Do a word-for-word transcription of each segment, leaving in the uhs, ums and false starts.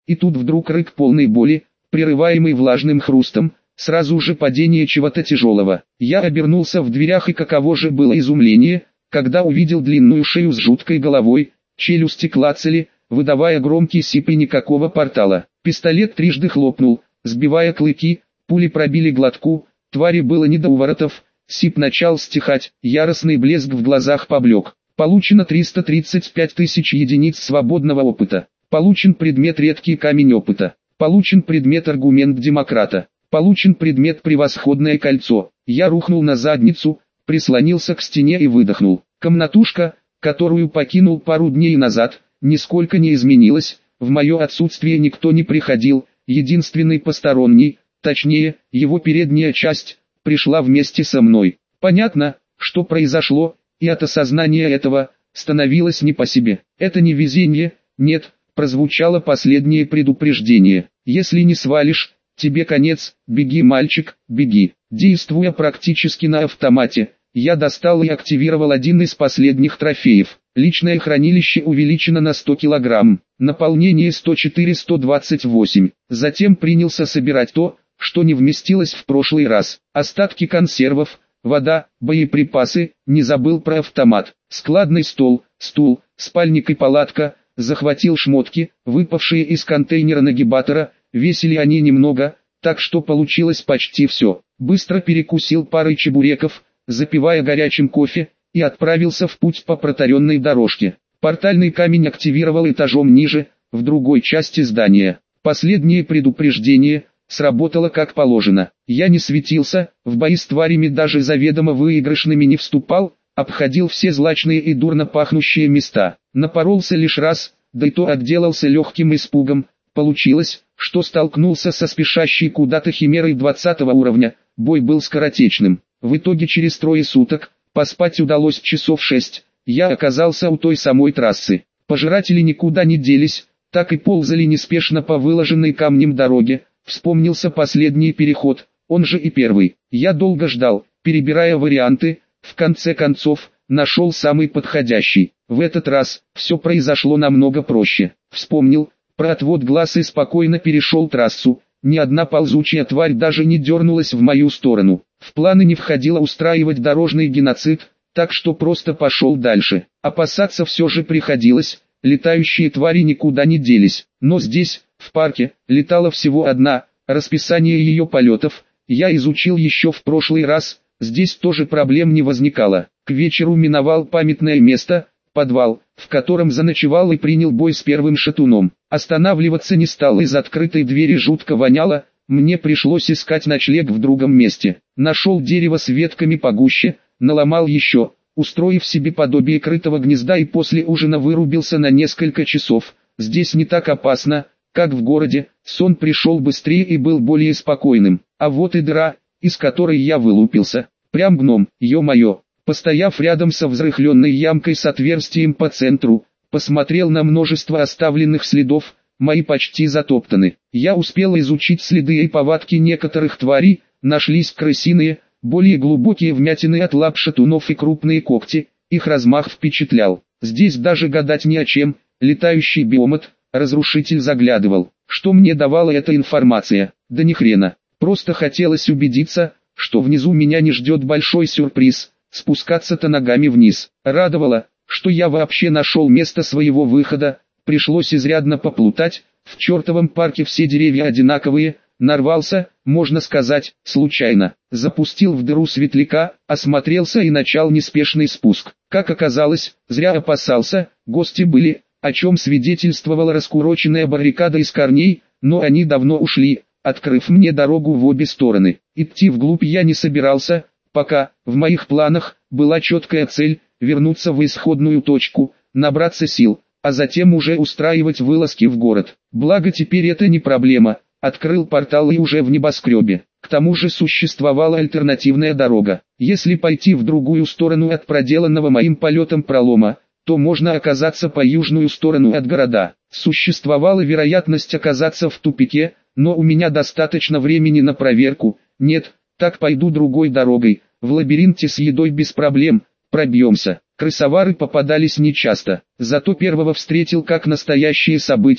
И тут вдруг рык полной боли, прерываемый влажным хрустом, сразу же падение чего-то тяжелого. Я обернулся в дверях, и каково же было изумление, когда увидел длинную шею с жуткой головой, челюсти клацали, выдавая громкий сип, и никакого портала. Пистолет трижды хлопнул, сбивая клыки, пули пробили глотку, твари было не до уворотов, сип начал стихать, яростный блеск в глазах поблек. Получено триста тридцать пять тысяч единиц свободного опыта. Получен предмет редкий камень опыта. Получен предмет аргумент демократа. Получен предмет превосходное кольцо. Я рухнул на задницу, прислонился к стене и выдохнул. Комнатушка, которую покинул пару дней назад, нисколько не изменилась. В мое отсутствие никто не приходил. Единственный посторонний, точнее, его передняя часть, пришла вместе со мной. Понятно, что произошло, и от осознания этого становилось не по себе. Это не везение, нет, прозвучало последнее предупреждение. Если не свалишь, тебе конец, беги, мальчик, беги. Действуя практически на автомате, я достал и активировал один из последних трофеев. Личное хранилище увеличено на сто килограмм, наполнение сто четыре — сто двадцать восемь. Затем принялся собирать то, что не вместилось в прошлый раз. Остатки консервов, вода, боеприпасы, не забыл про автомат, складный стол, стул, спальник и палатка, захватил шмотки, выпавшие из контейнера нагибатора, весили они немного, так что получилось почти все. Быстро перекусил парой чебуреков, запивая горячим кофе, и отправился в путь по протаренной дорожке. Портальный камень активировал этажом ниже, в другой части здания. Последнее предупреждение сработало как положено. Я не светился, в бои с тварями даже заведомо выигрышными не вступал, обходил все злачные и дурно пахнущие места. Напоролся лишь раз, да и то отделался легким испугом. Получилось, что столкнулся со спешащей куда-то химерой двадцатого уровня, бой был скоротечным. В итоге через трое суток, поспать удалось часов шесть, я оказался у той самой трассы. Пожиратели никуда не делись, так и ползали неспешно по выложенной камнем дороге. Вспомнился последний переход, он же и первый. Я долго ждал, перебирая варианты, в конце концов, нашел самый подходящий. В этот раз, все произошло намного проще. Вспомнил про отвод глаз и спокойно перешел трассу. Ни одна ползучая тварь даже не дернулась в мою сторону. В планы не входило устраивать дорожный геноцид, так что просто пошел дальше. Опасаться все же приходилось, летающие твари никуда не делись. Но здесь, в парке, летала всего одна, расписание ее полетов я изучил еще в прошлый раз, здесь тоже проблем не возникало. К вечеру миновал памятное место, подвал, в котором заночевал и принял бой с первым шатуном. Останавливаться не стал, из открытой двери жутко воняло, мне пришлось искать ночлег в другом месте. Нашел дерево с ветками погуще, наломал еще, устроив себе подобие крытого гнезда, и после ужина вырубился на несколько часов. Здесь не так опасно, как в городе, сон пришел быстрее и был более спокойным. А вот и дыра, из которой я вылупился. Прям гном, ё-моё. Постояв рядом со взрыхленной ямкой с отверстием по центру, посмотрел на множество оставленных следов, мои почти затоптаны. Я успел изучить следы и повадки некоторых тварей, нашлись крысиные, более глубокие вмятины от лап шатунов и крупные когти, их размах впечатлял. Здесь даже гадать не о чем, летающий биомат, разрушитель заглядывал. Что мне давала эта информация? Да ни хрена. Просто хотелось убедиться, что внизу меня не ждет большой сюрприз. Спускаться-то ногами вниз. Радовало, что я вообще нашел место своего выхода. Пришлось изрядно поплутать. В чертовом парке все деревья одинаковые. Нарвался, можно сказать, случайно. Запустил в дыру светляка, осмотрелся и начал неспешный спуск. Как оказалось, зря опасался, гости были, о чем свидетельствовала раскуроченная баррикада из корней, но они давно ушли, открыв мне дорогу в обе стороны. Идти вглубь я не собирался, пока, в моих планах, была четкая цель, вернуться в исходную точку, набраться сил, а затем уже устраивать вылазки в город. Благо теперь это не проблема, открыл портал и уже в небоскребе. К тому же существовала альтернативная дорога. Если пойти в другую сторону от проделанного моим полетом пролома, то можно оказаться по южную сторону от города. Существовала вероятность оказаться в тупике, но у меня достаточно времени на проверку. Нет, так пойду другой дорогой, в лабиринте с едой без проблем, пробьемся. Крысовары попадались нечасто, зато первого встретил как настоящее событие,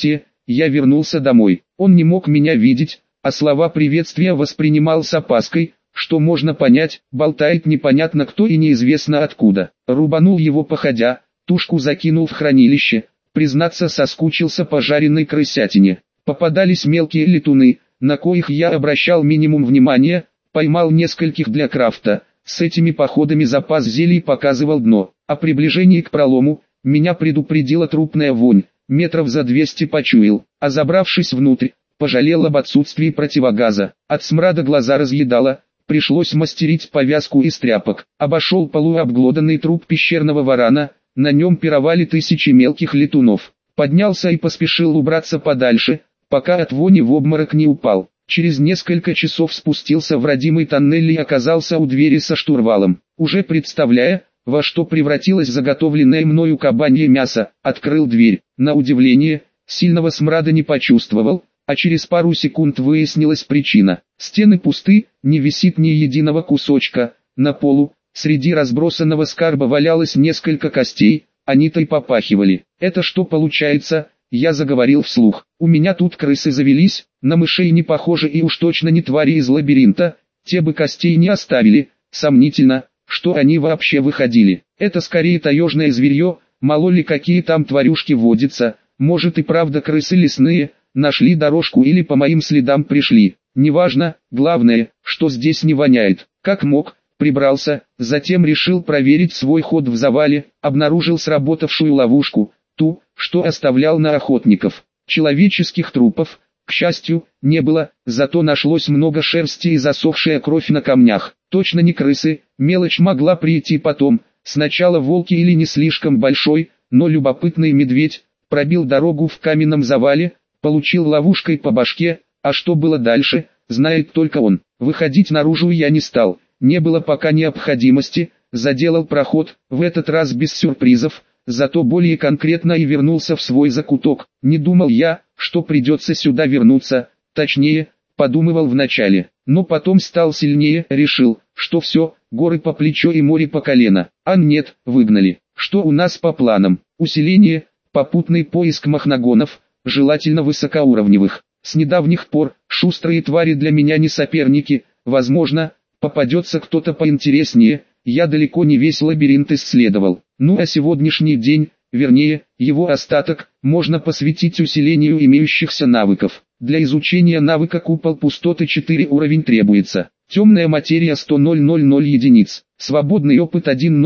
я вернулся домой. Он не мог меня видеть, а слова приветствия воспринимал с опаской, что можно понять, болтает непонятно кто и неизвестно откуда. Рубанул его походя, тушку закинул в хранилище, признаться соскучился по жареной крысятине. Попадались мелкие летуны, на коих я обращал минимум внимания, поймал нескольких для крафта, с этими походами запас зелий показывал дно. О приближении к пролому, меня предупредила трупная вонь, метров за двести почуял, а забравшись внутрь, пожалел об отсутствии противогаза. От смрада глаза разъедало, пришлось мастерить повязку из тряпок. Обошел полуобглоданный труп пещерного варана, на нем пировали тысячи мелких летунов. Поднялся и поспешил убраться подальше, пока от вони в обморок не упал. Через несколько часов спустился в родимый тоннель и оказался у двери со штурвалом. Уже представляя, во что превратилось заготовленное мною кабанье мясо, открыл дверь. На удивление, сильного смрада не почувствовал, а через пару секунд выяснилась причина. Стены пусты, не висит ни единого кусочка. На полу, среди разбросанного скарба валялось несколько костей, они-то и попахивали. Это что получается? Я заговорил вслух. У меня тут крысы завелись, на мышей не похожи и уж точно не твари из лабиринта, те бы костей не оставили. Сомнительно, что они вообще выходили. Это скорее таежное зверье, мало ли какие там тварюшки водятся, может и правда крысы лесные, нашли дорожку или по моим следам пришли. Неважно, главное, что здесь не воняет. Как мог, прибрался, затем решил проверить свой ход в завале, обнаружил сработавшую ловушку, ту, что оставлял на охотников. Человеческих трупов, к счастью, не было, зато нашлось много шерсти и засохшая кровь на камнях. Точно не крысы, мелочь могла прийти потом, сначала волки или не слишком большой, но любопытный медведь, пробил дорогу в каменном завале, получил ловушкой по башке, а что было дальше, знает только он. Выходить наружу я не стал, не было пока необходимости, заделал проход, в этот раз без сюрпризов, зато более конкретно и вернулся в свой закуток. Не думал я, что придется сюда вернуться, точнее, подумывал вначале, но потом стал сильнее, решил, что все, горы по плечо и море по колено. А нет, выгнали. Что у нас по планам? Усиление, попутный поиск махнагонов, желательно высокоуровневых. С недавних пор, шустрые твари для меня не соперники, возможно, попадется кто-то поинтереснее, я далеко не весь лабиринт исследовал. Ну а сегодняшний день, вернее, его остаток, можно посвятить усилению имеющихся навыков. Для изучения навыка купол пустоты четыре уровень требуется. Темная материя сто тысяч единиц. Свободный опыт один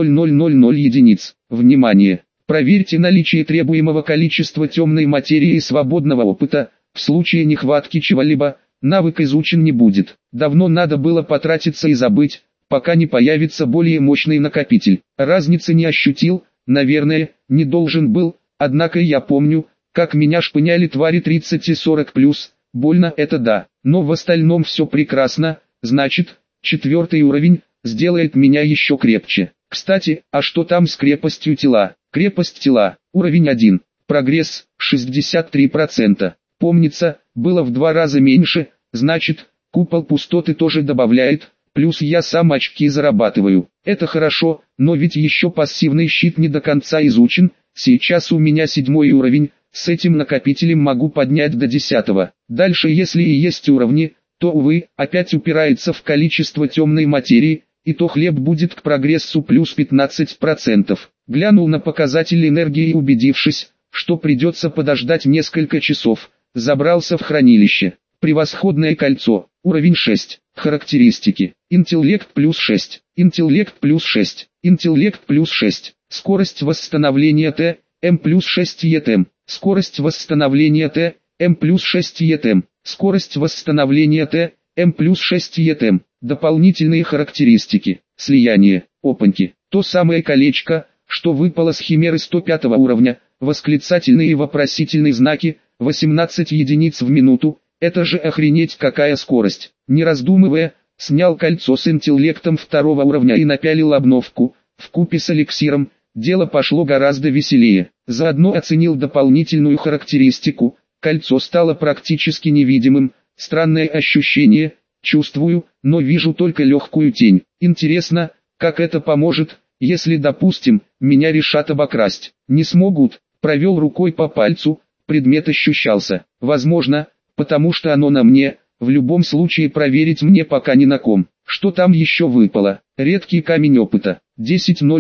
тысяча единиц. Внимание! Проверьте наличие требуемого количества темной материи и свободного опыта. В случае нехватки чего-либо, навык изучен не будет. Давно надо было потратиться и забыть, пока не появится более мощный накопитель. Разницы не ощутил, наверное, не должен был, однако я помню, как меня шпыняли твари тридцать и сорок плюс, больно это да, но в остальном все прекрасно, значит, четвертый уровень, сделает меня еще крепче. Кстати, а что там с крепостью тела? Крепость тела, уровень один, прогресс, шестьдесят три процента. Помнится, было в два раза меньше, значит, купол пустоты тоже добавляет, плюс я сам очки зарабатываю. Это хорошо, но ведь еще пассивный щит не до конца изучен, сейчас у меня седьмой уровень, с этим накопителем могу поднять до десятого. Дальше если и есть уровни, то увы, опять упирается в количество темной материи, и то хлеб будет к прогрессу плюс пятнадцать процентов. Глянул на показатель энергии и убедившись, что придется подождать несколько часов, забрался в хранилище. Превосходное кольцо, уровень шесть, характеристики, интеллект плюс шесть, интеллект плюс шесть, интеллект плюс шесть, скорость восстановления Т, М плюс шесть ЕТМ, скорость восстановления Т, М плюс шесть ЕТМ, скорость восстановления Т, М плюс шесть ЕТМ, дополнительные характеристики, слияние, опаньки, то самое колечко, что выпало с химеры сто пятого уровня, восклицательные и вопросительные знаки, восемнадцать единиц в минуту, это же охренеть какая скорость. Не раздумывая, снял кольцо с интеллектом второго уровня и напялил обновку, вкупе с эликсиром, дело пошло гораздо веселее. Заодно оценил дополнительную характеристику, кольцо стало практически невидимым, странное ощущение, чувствую, но вижу только легкую тень. Интересно, как это поможет, если, допустим, меня решат обокрасть. Не смогут, провел рукой по пальцу, предмет ощущался. Возможно, потому что оно на мне, в любом случае проверить мне пока не на ком. Что там еще выпало? Редкий камень опыта. десять тысяч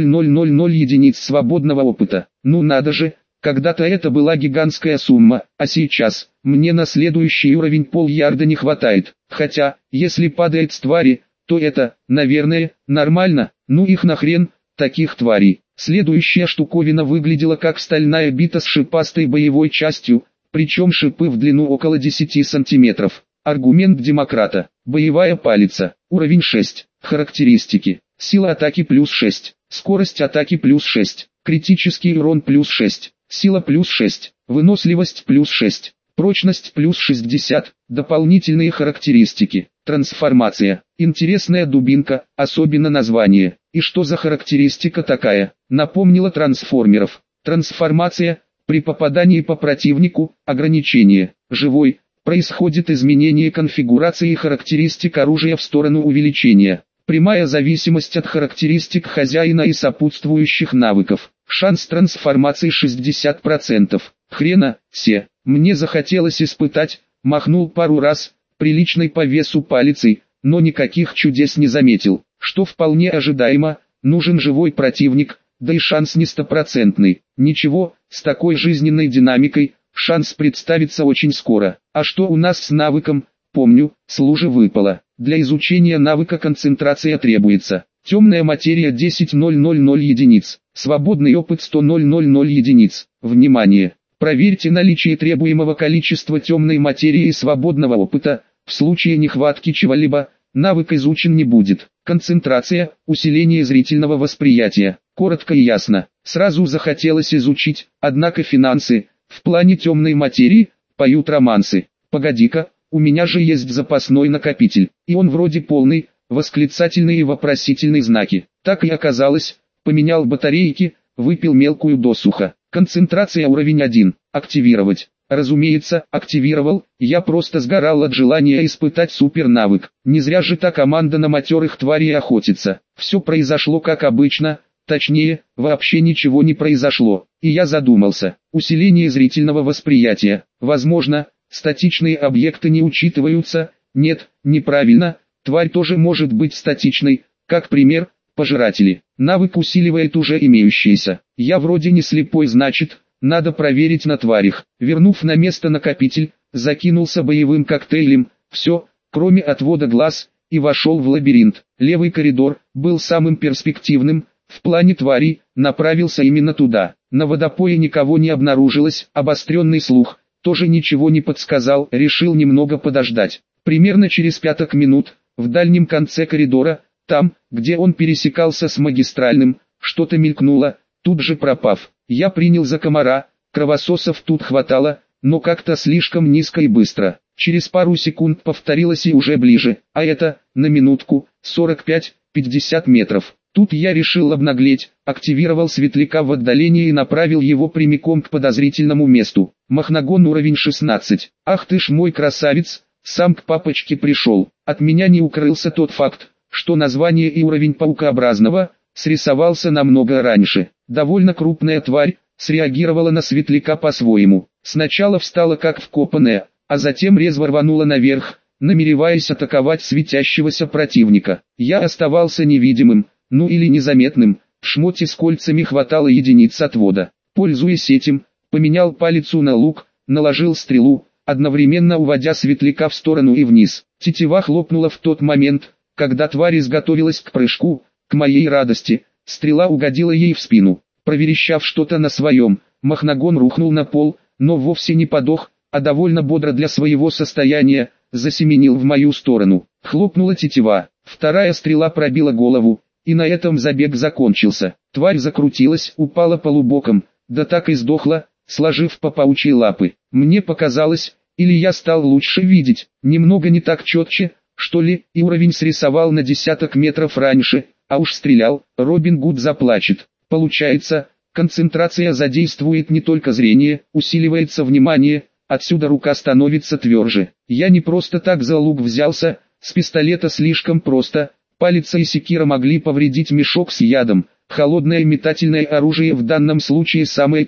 единиц свободного опыта. Ну надо же, когда-то это была гигантская сумма, а сейчас, мне на следующий уровень пол-ярда не хватает. Хотя, если падает с твари, то это, наверное, нормально. Ну их нахрен, таких тварей. Следующая штуковина выглядела как стальная бита с шипастой боевой частью, причем шипы в длину около десяти сантиметров. Аргумент демократа. Боевая палица. Уровень шесть. Характеристики. Сила атаки плюс шесть. Скорость атаки плюс шесть. Критический урон плюс шесть. Сила плюс шесть. Выносливость плюс шесть. Прочность плюс шестьдесят. Дополнительные характеристики. Трансформация. Интересная дубинка, особенно название. И что за характеристика такая? Напомнила трансформеров. Трансформация. При попадании по противнику, ограничение. Живой. Происходит изменение конфигурации характеристик оружия в сторону увеличения. Прямая зависимость от характеристик хозяина и сопутствующих навыков. Шанс трансформации шестьдесят процентов. Хрена, се. Мне захотелось испытать, махнул пару раз, приличной по весу палицей, но никаких чудес не заметил. Что вполне ожидаемо, нужен живой противник, да и шанс не стопроцентный. Ничего, с такой жизненной динамикой, шанс представится очень скоро. А что у нас с навыком? Помню, с лужи выпало. Для изучения навыка концентрация требуется. Темная материя десять тысяч единиц. Свободный опыт сто тысяч единиц. Внимание! Проверьте наличие требуемого количества темной материи и свободного опыта. В случае нехватки чего-либо, навык изучен не будет. Концентрация, усиление зрительного восприятия. Коротко и ясно. Сразу захотелось изучить, однако финансы, в плане темной материи, поют романсы. Погоди-ка, у меня же есть запасной накопитель, и он вроде полный, восклицательные и вопросительные знаки. Так и оказалось, поменял батарейки, выпил мелкую досуха. Концентрация уровень один, активировать. Разумеется, активировал, я просто сгорал от желания испытать супер навык. Не зря же та команда на матерых тварей охотится. Все произошло как обычно, точнее, вообще ничего не произошло. И я задумался, усиление зрительного восприятия. Возможно, статичные объекты не учитываются. Нет, неправильно, тварь тоже может быть статичной, как пример, пожиратели. Навык усиливает уже имеющиеся. Я вроде не слепой, значит, надо проверить на тварях. Вернув на место накопитель, закинулся боевым коктейлем, все, кроме отвода глаз, и вошел в лабиринт. Левый коридор был самым перспективным, в плане тварей, направился именно туда. На водопое никого не обнаружилось, обостренный слух тоже ничего не подсказал, решил немного подождать. Примерно через пяток минут, в дальнем конце коридора, там, где он пересекался с магистральным, что-то мелькнуло, тут же пропав. Я принял за комара, кровососов тут хватало, но как-то слишком низко и быстро. Через пару секунд повторилось и уже ближе, а это, на минутку, сорок пять — пятьдесят метров. Тут я решил обнаглеть, активировал светляка в отдалении и направил его прямиком к подозрительному месту. Махнагон уровень шестнадцать. Ах ты ж мой красавец, сам к папочке пришел. От меня не укрылся тот факт, что название и уровень паукообразного срисовался намного раньше. Довольно крупная тварь среагировала на светляка по-своему. Сначала встала как вкопанная, а затем резво рванула наверх, намереваясь атаковать светящегося противника. Я оставался невидимым, ну или незаметным, в шмоте с кольцами хватало единиц отвода. Пользуясь этим, поменял палицу на лук, наложил стрелу, одновременно уводя светляка в сторону и вниз. Тетива хлопнула в тот момент, когда тварь изготовилась к прыжку. К моей радости, стрела угодила ей в спину. Проверещав что-то на своем, Махнагон рухнул на пол, но вовсе не подох, а довольно бодро для своего состояния, засеменил в мою сторону. Хлопнула тетива, вторая стрела пробила голову, и на этом забег закончился. Тварь закрутилась, упала полубоком, да так и сдохла, сложив по паучьи лапы. Мне показалось, или я стал лучше видеть, немного не так четче, что ли, и уровень срисовал на десяток метров раньше, а уж стрелял, Робин Гуд заплачет. Получается, концентрация задействует не только зрение, усиливается внимание, отсюда рука становится тверже. Я не просто так за лук взялся, с пистолета слишком просто, палица и секира могли повредить мешок с ядом, холодное метательное оружие в данном случае самое то.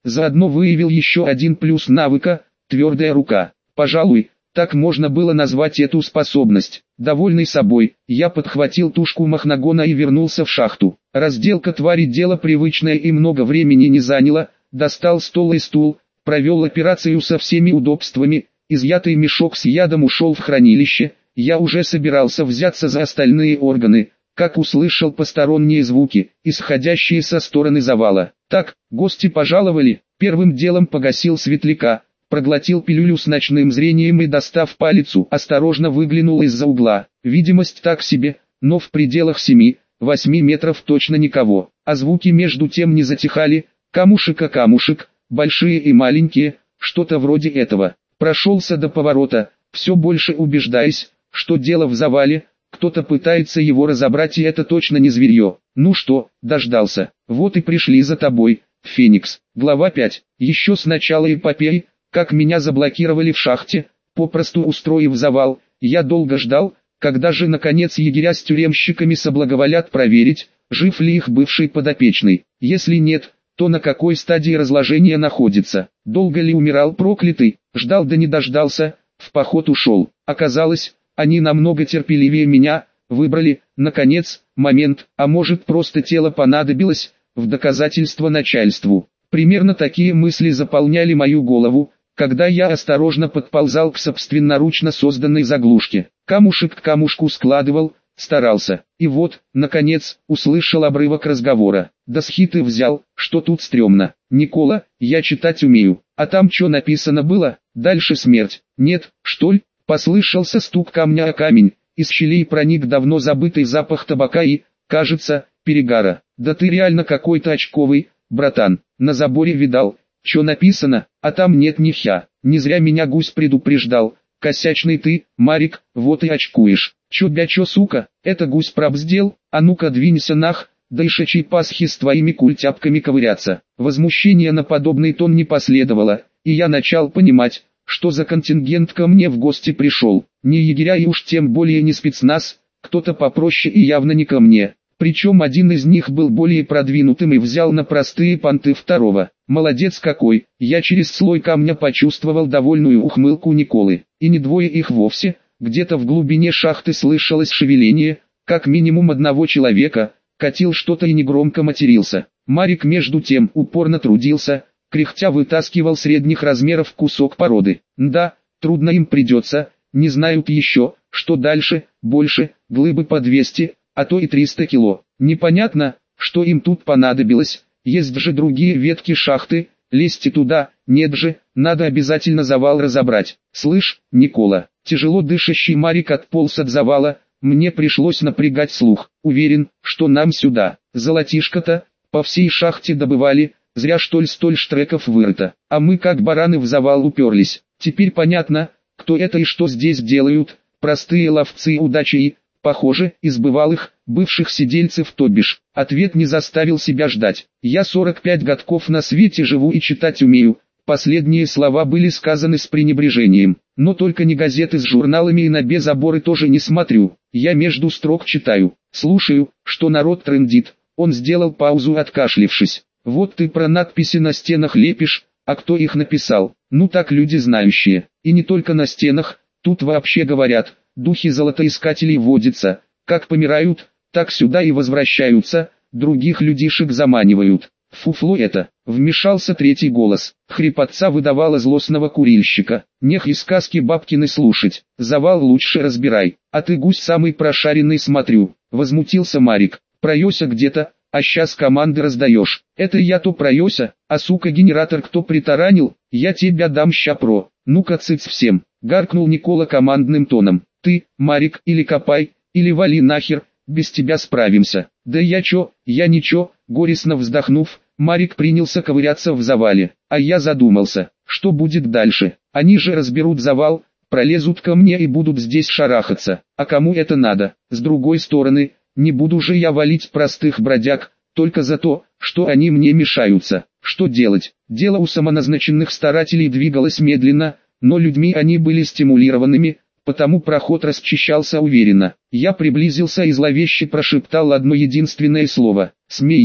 Заодно выявил еще один плюс навыка – твердая рука. Пожалуй, так можно было назвать эту способность. Довольный собой, я подхватил тушку махнагона и вернулся в шахту. Разделка твари дело привычное и много времени не заняло. Достал стол и стул, провел операцию со всеми удобствами. Изъятый мешок с ядом ушел в хранилище. Я уже собирался взяться за остальные органы, как услышал посторонние звуки, исходящие со стороны завала. Так, гости пожаловали. Первым делом погасил светляка, проглотил пилюлю с ночным зрением и, достав палицу, осторожно выглянул из-за угла. Видимость так себе, но в пределах семи-восьми метров точно никого. А звуки между тем не затихали, камушек о камушек, большие и маленькие, что-то вроде этого. Прошелся до поворота, все больше убеждаясь, что дело в завале, кто-то пытается его разобрать, и это точно не зверье. Ну что, дождался, вот и пришли за тобой, Феникс. Глава пять. Еще с начала эпопеи, как меня заблокировали в шахте, попросту устроив завал, я долго ждал, когда же наконец егеря с тюремщиками соблаговолят проверить, жив ли их бывший подопечный. Если нет, то на какой стадии разложения находится. Долго ли умирал проклятый, ждал да не дождался, в поход ушел. Оказалось, они намного терпеливее меня, выбрали, наконец, момент, а может просто тело понадобилось, в доказательство начальству. Примерно такие мысли заполняли мою голову, когда я осторожно подползал к собственноручно созданной заглушке. Камушек к камушку складывал, старался. И вот, наконец, услышал обрывок разговора. Да с хиты взял, что тут стрёмно. Никола, я читать умею. А там что написано было? Дальше смерть. Нет, что ли? Послышался стук камня о камень. Из щелей проник давно забытый запах табака и, кажется, перегара. Да ты реально какой-то очковый, братан. На заборе видал, что написано, а там нет ни хя. Не зря меня гусь предупреждал. Косячный ты, Марик, вот и очкуешь. Чё бя чё, сука, это гусь пробздел, а ну-ка двинься нах, да и шачей Пасхи с твоими культяпками ковыряться. Возмущение на подобный тон не последовало, и я начал понимать, что за контингент ко мне в гости пришел. Не егеря и уж тем более не спецназ, кто-то попроще и явно не ко мне. Причем один из них был более продвинутым и взял на простые понты второго. Молодец какой, я через слой камня почувствовал довольную ухмылку Николы. И не двое их вовсе, где-то в глубине шахты слышалось шевеление, как минимум одного человека, катил что-то и негромко матерился. Марик между тем упорно трудился, кряхтя вытаскивал средних размеров кусок породы. Да, трудно им придется, не знают еще, что дальше, больше, глыбы по двести, а то и триста кило. Непонятно, что им тут понадобилось, есть же другие ветки шахты, лезьте туда, нет же, надо обязательно завал разобрать. Слышь, Никола, тяжело дышащий Марик отполз от завала, мне пришлось напрягать слух. Уверен, что нам сюда, золотишко-то, по всей шахте добывали, зря что ли столь штреков вырыто, а мы как бараны в завал уперлись. Теперь понятно, кто это и что здесь делают, простые ловцы удачи и, похоже, из бывалых, бывших сидельцев то бишь. Ответ не заставил себя ждать. Я сорок пять годков на свете живу и читать умею. Последние слова были сказаны с пренебрежением. Но только не газеты с журналами и на безоборы тоже не смотрю. Я между строк читаю, слушаю, что народ трындит. Он сделал паузу, откашлившись. Вот ты про надписи на стенах лепишь, а кто их написал? Ну так люди знающие. И не только на стенах, тут вообще говорят, духи золотоискателей водятся. Как помирают, так сюда и возвращаются, других людишек заманивают. Фуфло это, вмешался третий голос. Хрипотца выдавала злостного курильщика. Нех и сказки бабкины слушать, завал лучше разбирай. А ты, гусь, самый прошаренный, смотрю. Возмутился Марик. Проёся где-то, а щас команды раздаешь. Это я то проёся, а сука генератор кто притаранил, я тебя дам ща про. Ну-ка цыц всем, гаркнул Никола командным тоном. Ты, Марик, или копай, или вали нахер, без тебя справимся. Да я чё, я ничего, горестно вздохнув, Марик принялся ковыряться в завале. А я задумался, что будет дальше. Они же разберут завал, пролезут ко мне и будут здесь шарахаться. А кому это надо? С другой стороны, не буду же я валить простых бродяг, только за то, что они мне мешаются. Что делать? Дело у самоназначенных старателей двигалось медленно, но людьми они были стимулированными, потому проход расчищался уверенно. Я приблизился и зловеще прошептал одно единственное слово. «Смерть».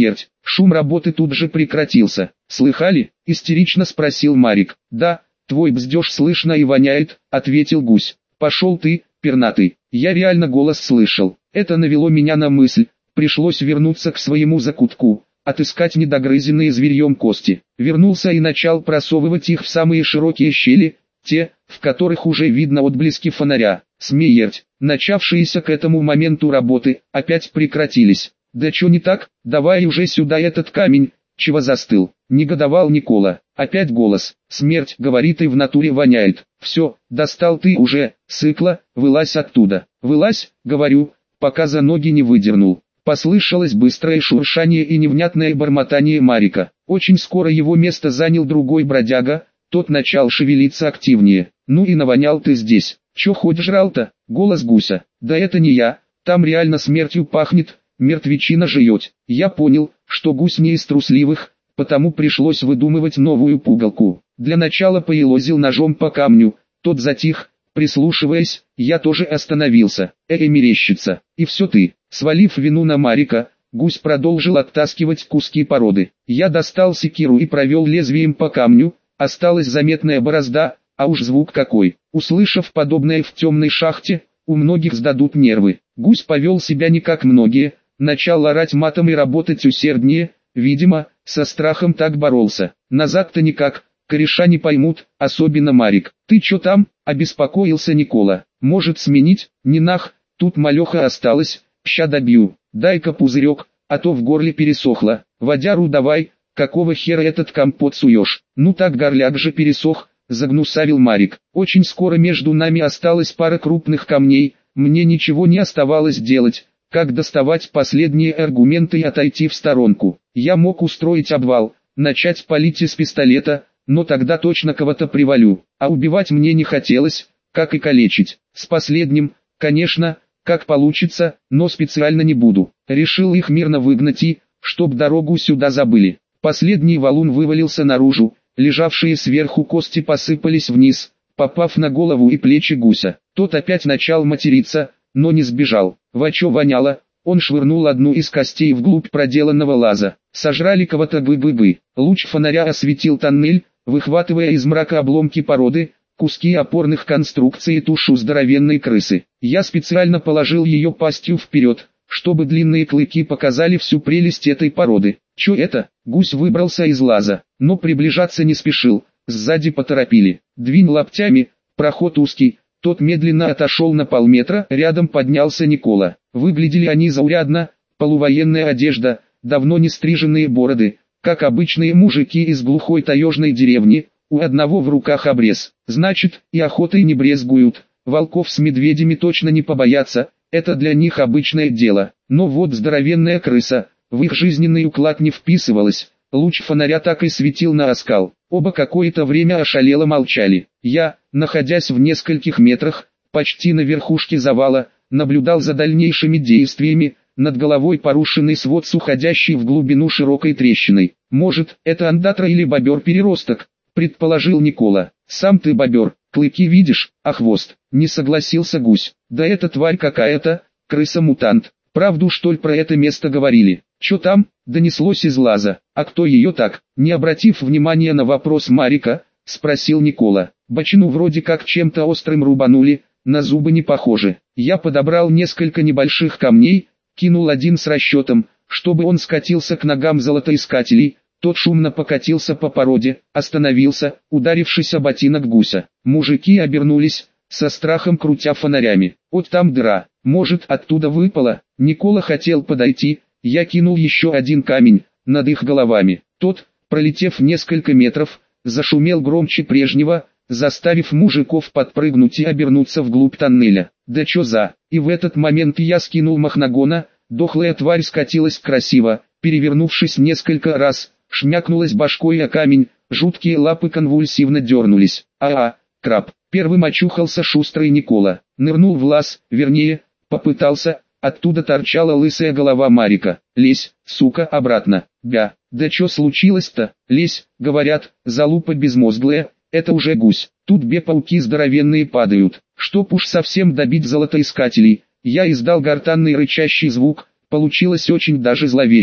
Шум работы тут же прекратился. «Слыхали?» – истерично спросил Марик. «Да, твой бздеж слышно и воняет», – ответил гусь. «Пошел ты, пернатый». Я реально голос слышал. Это навело меня на мысль. Пришлось вернуться к своему закутку, отыскать недогрызенные зверьем кости. Вернулся и начал просовывать их в самые широкие щели, те, в которых уже видно отблески фонаря. Смерть, начавшиеся к этому моменту работы, опять прекратились. «Да чё не так? Давай уже сюда этот камень, чего застыл?» — негодовал Никола. Опять голос. «Смерть, говорит, и в натуре воняет. Все, достал ты уже, сыкла, вылазь оттуда». «Вылазь, говорю, пока за ноги не выдернул». Послышалось быстрое шуршание и невнятное бормотание Марика. Очень скоро его место занял другой бродяга, тот начал шевелиться активнее. «Ну и навонял ты здесь. Чё хоть жрал-то?» — голос гуся. «Да это не я, там реально смертью пахнет, мертвечина жует». Я понял, что гусь не из трусливых, потому пришлось выдумывать новую пугалку. Для начала поелозил ножом по камню, тот затих, прислушиваясь, я тоже остановился. «Эй, мерещится, и все ты». Свалив вину на Марика, гусь продолжил оттаскивать куски породы. Я достал секиру и провел лезвием по камню, осталась заметная борозда, а уж звук какой. Услышав подобное в темной шахте, у многих сдадут нервы. Гусь повел себя не как многие, начал орать матом и работать усерднее, видимо, со страхом так боролся. Назад-то никак, кореша не поймут, особенно Марик. «Ты чё там?» – обеспокоился Никола. «Может сменить?» «Не нах, тут малеха осталась, ща добью. Дай-ка пузырек, а то в горле пересохло. Водяру давай, какого хера этот компот суешь?» «Ну так горляк же пересох», – загнусавил Марик. «Очень скоро между нами осталась пара крупных камней, мне ничего не оставалось делать, как доставать последние аргументы и отойти в сторонку. Я мог устроить обвал, начать палить из пистолета, но тогда точно кого-то привалю, а убивать мне не хотелось, как и калечить. С последним, конечно, как получится, но специально не буду. Решил их мирно выгнать и, чтоб дорогу сюда забыли». Последний валун вывалился наружу, лежавшие сверху кости посыпались вниз, попав на голову и плечи гуся. Тот опять начал материться, но не сбежал. Во чё воняло, он швырнул одну из костей вглубь проделанного лаза. «Сожрали кого-то бы-бы-бы». Луч фонаря осветил тоннель, выхватывая из мрака обломки породы, куски опорных конструкций и тушу здоровенной крысы. Я специально положил ее пастью вперед, чтобы длинные клыки показали всю прелесть этой породы. «Чё это?» Гусь выбрался из лаза, но приближаться не спешил, сзади поторопили. «Двинь локтями, проход узкий». Тот медленно отошел на полметра, рядом поднялся Никола. Выглядели они заурядно, полувоенная одежда, давно не стриженные бороды, как обычные мужики из глухой таежной деревни, у одного в руках обрез. Значит, и охотой не брезгуют, волков с медведями точно не побоятся, это для них обычное дело. Но вот здоровенная крыса, в их жизненный уклад не вписывалась, луч фонаря так и светил на оскал. Оба какое-то время ошалело молчали. Я, находясь в нескольких метрах, почти на верхушке завала, наблюдал за дальнейшими действиями, над головой порушенный свод с уходящей в глубину широкой трещиной. «Может, это андатра или бобер-переросток?» — предположил Никола. «Сам ты бобер, клыки видишь, а хвост?» — не согласился гусь. «Да это тварь какая-то, крыса-мутант. Правду что ли про это место говорили?» «Чё там?» — донеслось из лаза. «А кто ее так?» Не обратив внимания на вопрос Марика, спросил Никола. «Бочину вроде как чем-то острым рубанули, на зубы не похоже». Я подобрал несколько небольших камней, кинул один с расчетом, чтобы он скатился к ногам золотоискателей. Тот шумно покатился по породе, остановился, ударившись о ботинок гуся. Мужики обернулись, со страхом крутя фонарями. «Вот там дыра, может оттуда выпало?» Никола хотел подойти, я кинул еще один камень, над их головами. Тот, пролетев несколько метров, зашумел громче прежнего, заставив мужиков подпрыгнуть и обернуться вглубь тоннеля. «Да чё за?» И в этот момент я скинул махнагона, дохлая тварь скатилась красиво, перевернувшись несколько раз, шмякнулась башкой о камень, жуткие лапы конвульсивно дернулись. «А-а, краб!» Первым очухался шустрый Никола, нырнул в лаз, вернее, попытался. Оттуда торчала лысая голова Марика. «Лезь, сука, обратно!» «Бя, да чё случилось-то?» «Лезь, говорят, залупа безмозглая, это уже гусь. Тут бе пауки здоровенные падают». Чтоб уж совсем добить золотоискателей, я издал гортанный рычащий звук, получилось очень даже зловеще.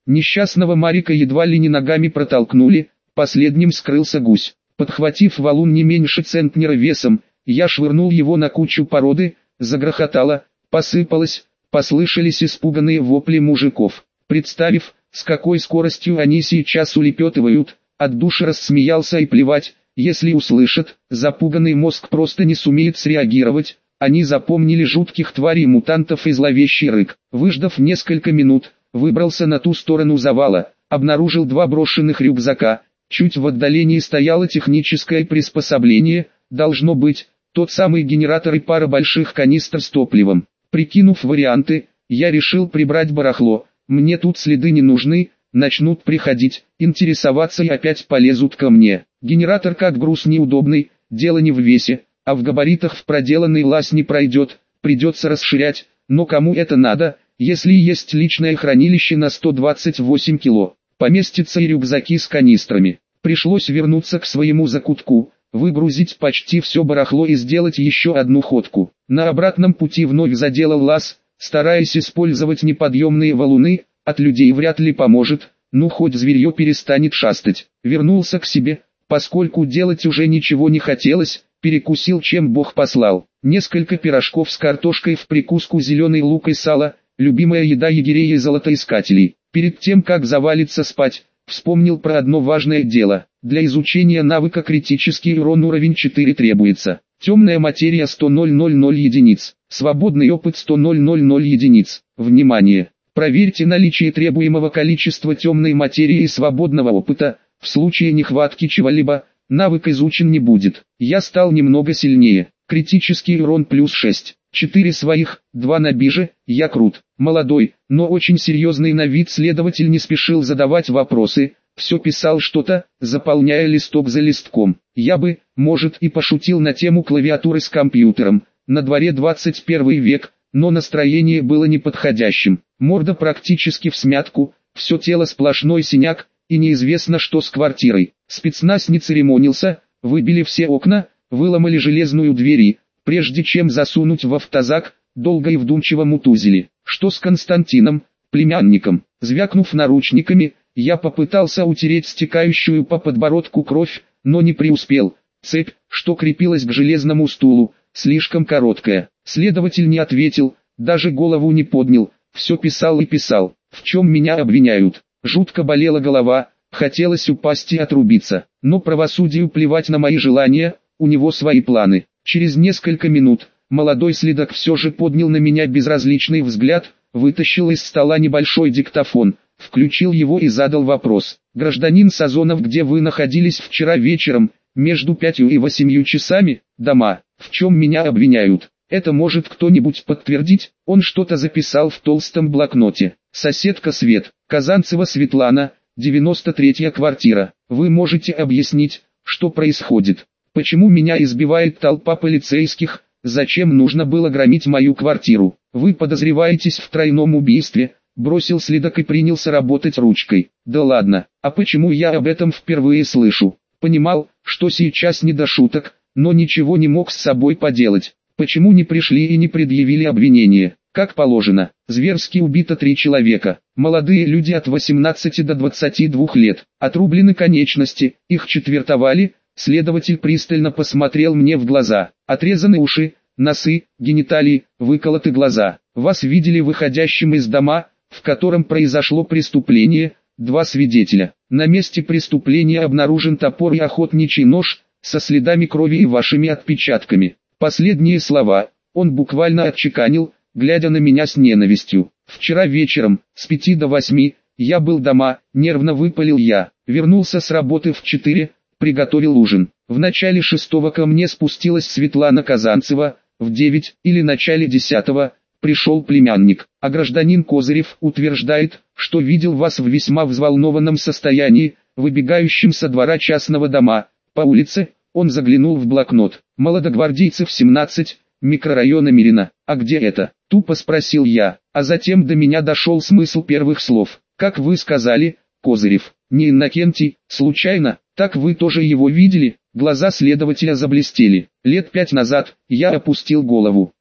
Несчастного Марика едва ли не ногами протолкнули, последним скрылся гусь. Подхватив валун не меньше центнера весом, я швырнул его на кучу породы, загрохотало, посыпалось, послышались испуганные вопли мужиков. Представив, с какой скоростью они сейчас улепетывают, от души рассмеялся и плевать, если услышат, запуганный мозг просто не сумеет среагировать. Они запомнили жутких тварей мутантов и зловещий рык. Выждав несколько минут, выбрался на ту сторону завала, обнаружил два брошенных рюкзака. Чуть в отдалении стояло техническое приспособление, должно быть, тот самый генератор и пара больших канистр с топливом. Прикинув варианты, я решил прибрать барахло. Мне тут следы не нужны, начнут приходить, интересоваться и опять полезут ко мне. Генератор как груз неудобный, дело не в весе, а в габаритах в проделанный лаз не пройдет, придется расширять, но кому это надо, если есть личное хранилище на сто двадцать восемь кило, поместятся и рюкзаки с канистрами. Пришлось вернуться к своему закутку, выгрузить почти все барахло и сделать еще одну ходку. На обратном пути вновь заделал лаз, стараясь использовать неподъемные валуны, от людей вряд ли поможет, ну хоть зверье перестанет шастать. Вернулся к себе, поскольку делать уже ничего не хотелось, перекусил чем Бог послал. Несколько пирожков с картошкой в прикуску, зеленый лук и сало, любимая еда егерей и золотоискателей. Перед тем как завалиться спать, вспомнил про одно важное дело. Для изучения навыка критический урон уровень четыре требуется. Темная материя сто тысяч единиц. Свободный опыт сто тысяч единиц. Внимание! Проверьте наличие требуемого количества темной материи и свободного опыта. В случае нехватки чего-либо, навык изучен не будет. Я стал немного сильнее. Критический урон плюс шесть. четыре своих, два на бирже, я крут. Молодой, но очень серьезный на вид следователь не спешил задавать вопросы. Все писал что-то, заполняя листок за листком. Я бы, может, и пошутил на тему клавиатуры с компьютером. На дворе двадцать первый век, но настроение было неподходящим. Морда практически в смятку, все тело сплошной синяк, и неизвестно что с квартирой. Спецназ не церемонился, выбили все окна, выломали железную дверь и, прежде чем засунуть в автозак, долго и вдумчиво мутузили. Что с Константином, племянником? Звякнув наручниками, я попытался утереть стекающую по подбородку кровь, но не преуспел. Цепь, что крепилась к железному стулу, слишком короткая. Следователь не ответил, даже голову не поднял, все писал и писал. В чем меня обвиняют? Жутко болела голова, хотелось упасть и отрубиться. Но правосудию плевать на мои желания, у него свои планы. Через несколько минут, молодой следак все же поднял на меня безразличный взгляд, вытащил из стола небольшой диктофон, включил его и задал вопрос. «Гражданин Сазонов, где вы находились вчера вечером, между пятью и восемью часами? Дома. В чем меня обвиняют? Это может кто-нибудь подтвердить?» Он что-то записал в толстом блокноте. «Соседка Свет, Казанцева Светлана, девяносто третья квартира. Вы можете объяснить, что происходит? Почему меня избивает толпа полицейских? Зачем нужно было громить мою квартиру? Вы подозреваетесь в тройном убийстве?» Бросил следак и принялся работать ручкой. «Да ладно, а почему я об этом впервые слышу?» Понимал, что сейчас не до шуток, но ничего не мог с собой поделать. Почему не пришли и не предъявили обвинение? Как положено, зверски убито три человека. Молодые люди от восемнадцати до двадцати двух лет. Отрублены конечности, их четвертовали. Следователь пристально посмотрел мне в глаза. Отрезаны уши, носы, гениталии, выколоты глаза. Вас видели выходящим из дома, в котором произошло преступление, два свидетеля. На месте преступления обнаружен топор и охотничий нож, со следами крови и вашими отпечатками. Последние слова он буквально отчеканил, глядя на меня с ненавистью. Вчера вечером, с пяти до восьми, я был дома, нервно выпалил я. Вернулся с работы в четыре, приготовил ужин. В начале шестого ко мне спустилась Светлана Казанцева, в девять или начале десятого пришел племянник, а гражданин Козырев утверждает, что видел вас в весьма взволнованном состоянии, выбегающим со двора частного дома. По улице, он заглянул в блокнот. Молодогвардейцев семнадцать, микрорайона Мирина. А где это? Тупо спросил я, а затем до меня дошел смысл первых слов. Как вы сказали, Козырев, не Иннокентий, случайно, так вы тоже его видели? Глаза следователя заблестели. Лет пять назад, я опустил голову.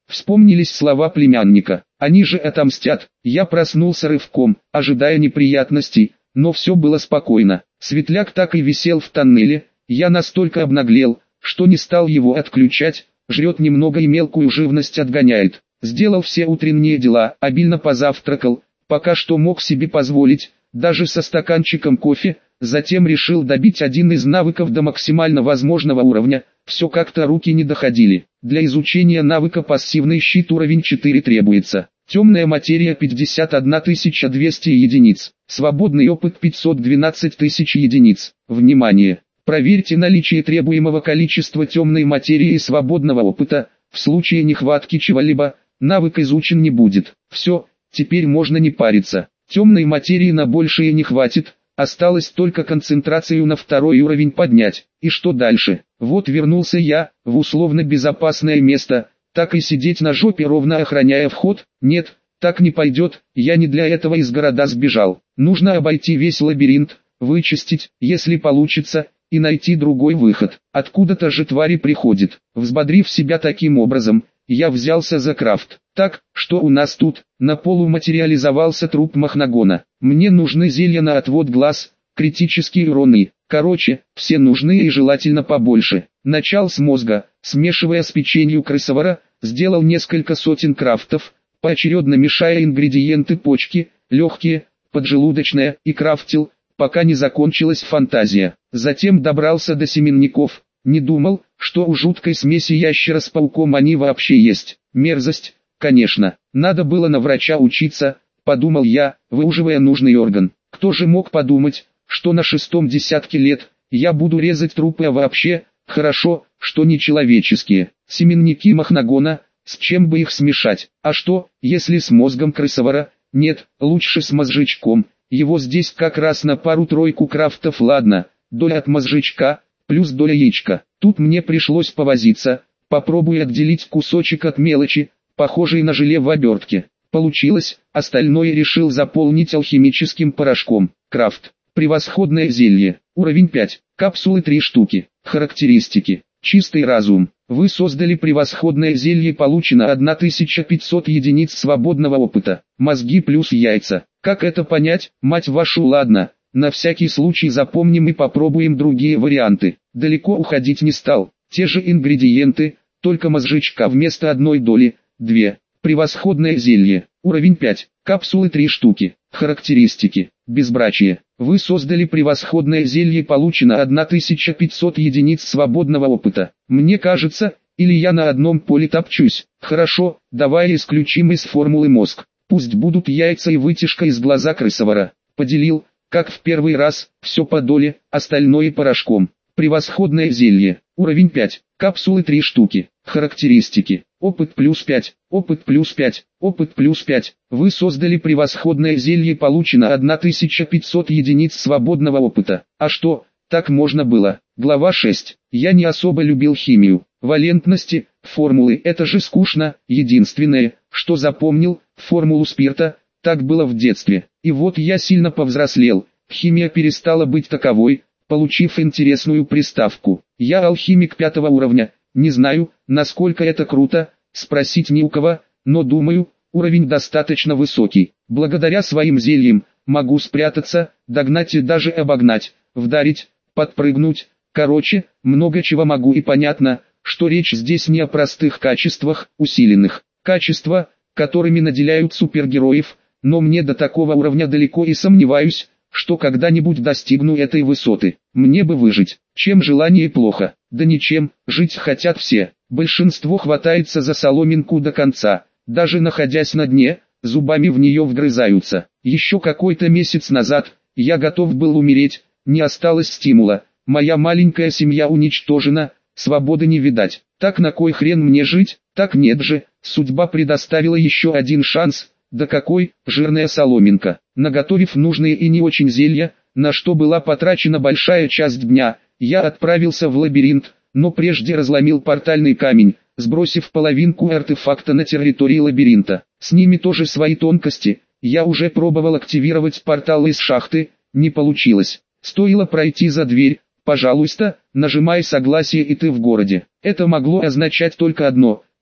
Вспомнились слова племянника. Они же отомстят. Я проснулся рывком, ожидая неприятностей, но все было спокойно. Светляк так и висел в тоннеле. Я настолько обнаглел, что не стал его отключать. Жрет немного и мелкую живность отгоняет. Сделал все утренние дела, обильно позавтракал, пока что мог себе позволить, даже со стаканчиком кофе. Затем решил добить один из навыков до максимально возможного уровня. Все как-то руки не доходили. Для изучения навыка пассивный щит уровень четыре требуется. Темная материя пятьдесят одна тысяча двести единиц. Свободный опыт пятьсот двенадцать тысяч единиц. Внимание! Проверьте наличие требуемого количества темной материи и свободного опыта. В случае нехватки чего-либо, навык изучен не будет. Все, теперь можно не париться. Темной материи на большее не хватит. Осталось только концентрацию на второй уровень поднять. И что дальше? Вот вернулся я, в условно безопасное место. Так и сидеть на жопе ровно охраняя вход? Нет, так не пойдет. Я не для этого из города сбежал. Нужно обойти весь лабиринт, вычистить, если получится, и найти другой выход. Откуда-то же твари приходят. Взбодрив себя таким образом, я взялся за крафт. Так, что у нас тут? На полу материализовался труп Махнагона. Мне нужны зелья на отвод глаз, критические уроны. Короче, все нужны и желательно побольше. Начал с мозга, смешивая с печенью крысовара, сделал несколько сотен крафтов, поочередно мешая ингредиенты почки, легкие, поджелудочная, и крафтил, пока не закончилась фантазия. Затем добрался до семенников. Не думал, что у жуткой смеси ящера с пауком они вообще есть. Мерзость, конечно. Надо было на врача учиться, подумал я, выуживая нужный орган. Кто же мог подумать, что на шестом десятке лет я буду резать трупы, а вообще, хорошо, что не человеческие. Семенники Махнагона, с чем бы их смешать? А что, если с мозгом крысовара? Нет, лучше с мозжечком. Его здесь как раз на пару-тройку крафтов, ладно, доля от мозжечка, плюс доля яичка. Тут мне пришлось повозиться, попробуй отделить кусочек от мелочи, похожий на желе в обертке. Получилось, остальное решил заполнить алхимическим порошком. Крафт. Превосходное зелье. Уровень пять. Капсулы три штуки. Характеристики. Чистый разум. Вы создали превосходное зелье, получено тысяча пятьсот единиц свободного опыта. Мозги плюс яйца. Как это понять, мать вашу, ладно. На всякий случай запомним и попробуем другие варианты. Далеко уходить не стал. Те же ингредиенты, только мозжечка вместо одной доли, две. Превосходное зелье. Уровень пять. Капсулы три штуки. Характеристики. Безбрачие. Вы создали превосходное зелье, получено тысяча пятьсот единиц свободного опыта. Мне кажется, или я на одном поле топчусь. Хорошо, давай исключим из формулы мозг. Пусть будут яйца и вытяжка из глаза крысовара. Поделил, как в первый раз, все по доле, остальное порошком. Превосходное зелье. Уровень пять. Капсулы три штуки. Характеристики. Опыт плюс пять. Опыт плюс пять. Опыт плюс пять. Вы создали превосходное зелье, получено тысяча пятьсот единиц свободного опыта. А что, так можно было? Глава шесть. Я не особо любил химию. Валентности, формулы, это же скучно. Единственное, что запомнил, формулу спирта. Так было в детстве. И вот я сильно повзрослел. Химия перестала быть таковой, получив интересную приставку. Я алхимик пятого уровня. Не знаю, насколько это круто, спросить не у кого, но думаю, уровень достаточно высокий. Благодаря своим зельям, могу спрятаться, догнать и даже обогнать, вдарить, подпрыгнуть. Короче, много чего могу, и понятно, что речь здесь не о простых качествах, усиленных. Качества, которыми наделяют супергероев, но мне до такого уровня далеко, и сомневаюсь, что когда-нибудь достигну этой высоты. Мне бы выжить. Чем желание плохо? Да ничем, жить хотят все. Большинство хватается за соломинку до конца. Даже находясь на дне, зубами в нее вгрызаются. Еще какой-то месяц назад, я готов был умереть, не осталось стимула. Моя маленькая семья уничтожена, свободы не видать. Так на кой хрен мне жить? Так нет же, судьба предоставила еще один шанс. Да какой, жирная соломинка. Наготовив нужные и не очень зелья, на что была потрачена большая часть дня, я отправился в лабиринт, но прежде разломил портальный камень, сбросив половинку артефакта на территории лабиринта. С ними тоже свои тонкости. Я уже пробовал активировать портал из шахты, не получилось. Стоило пройти за дверь, пожалуйста, нажимай согласие и ты в городе. Это могло означать только одно: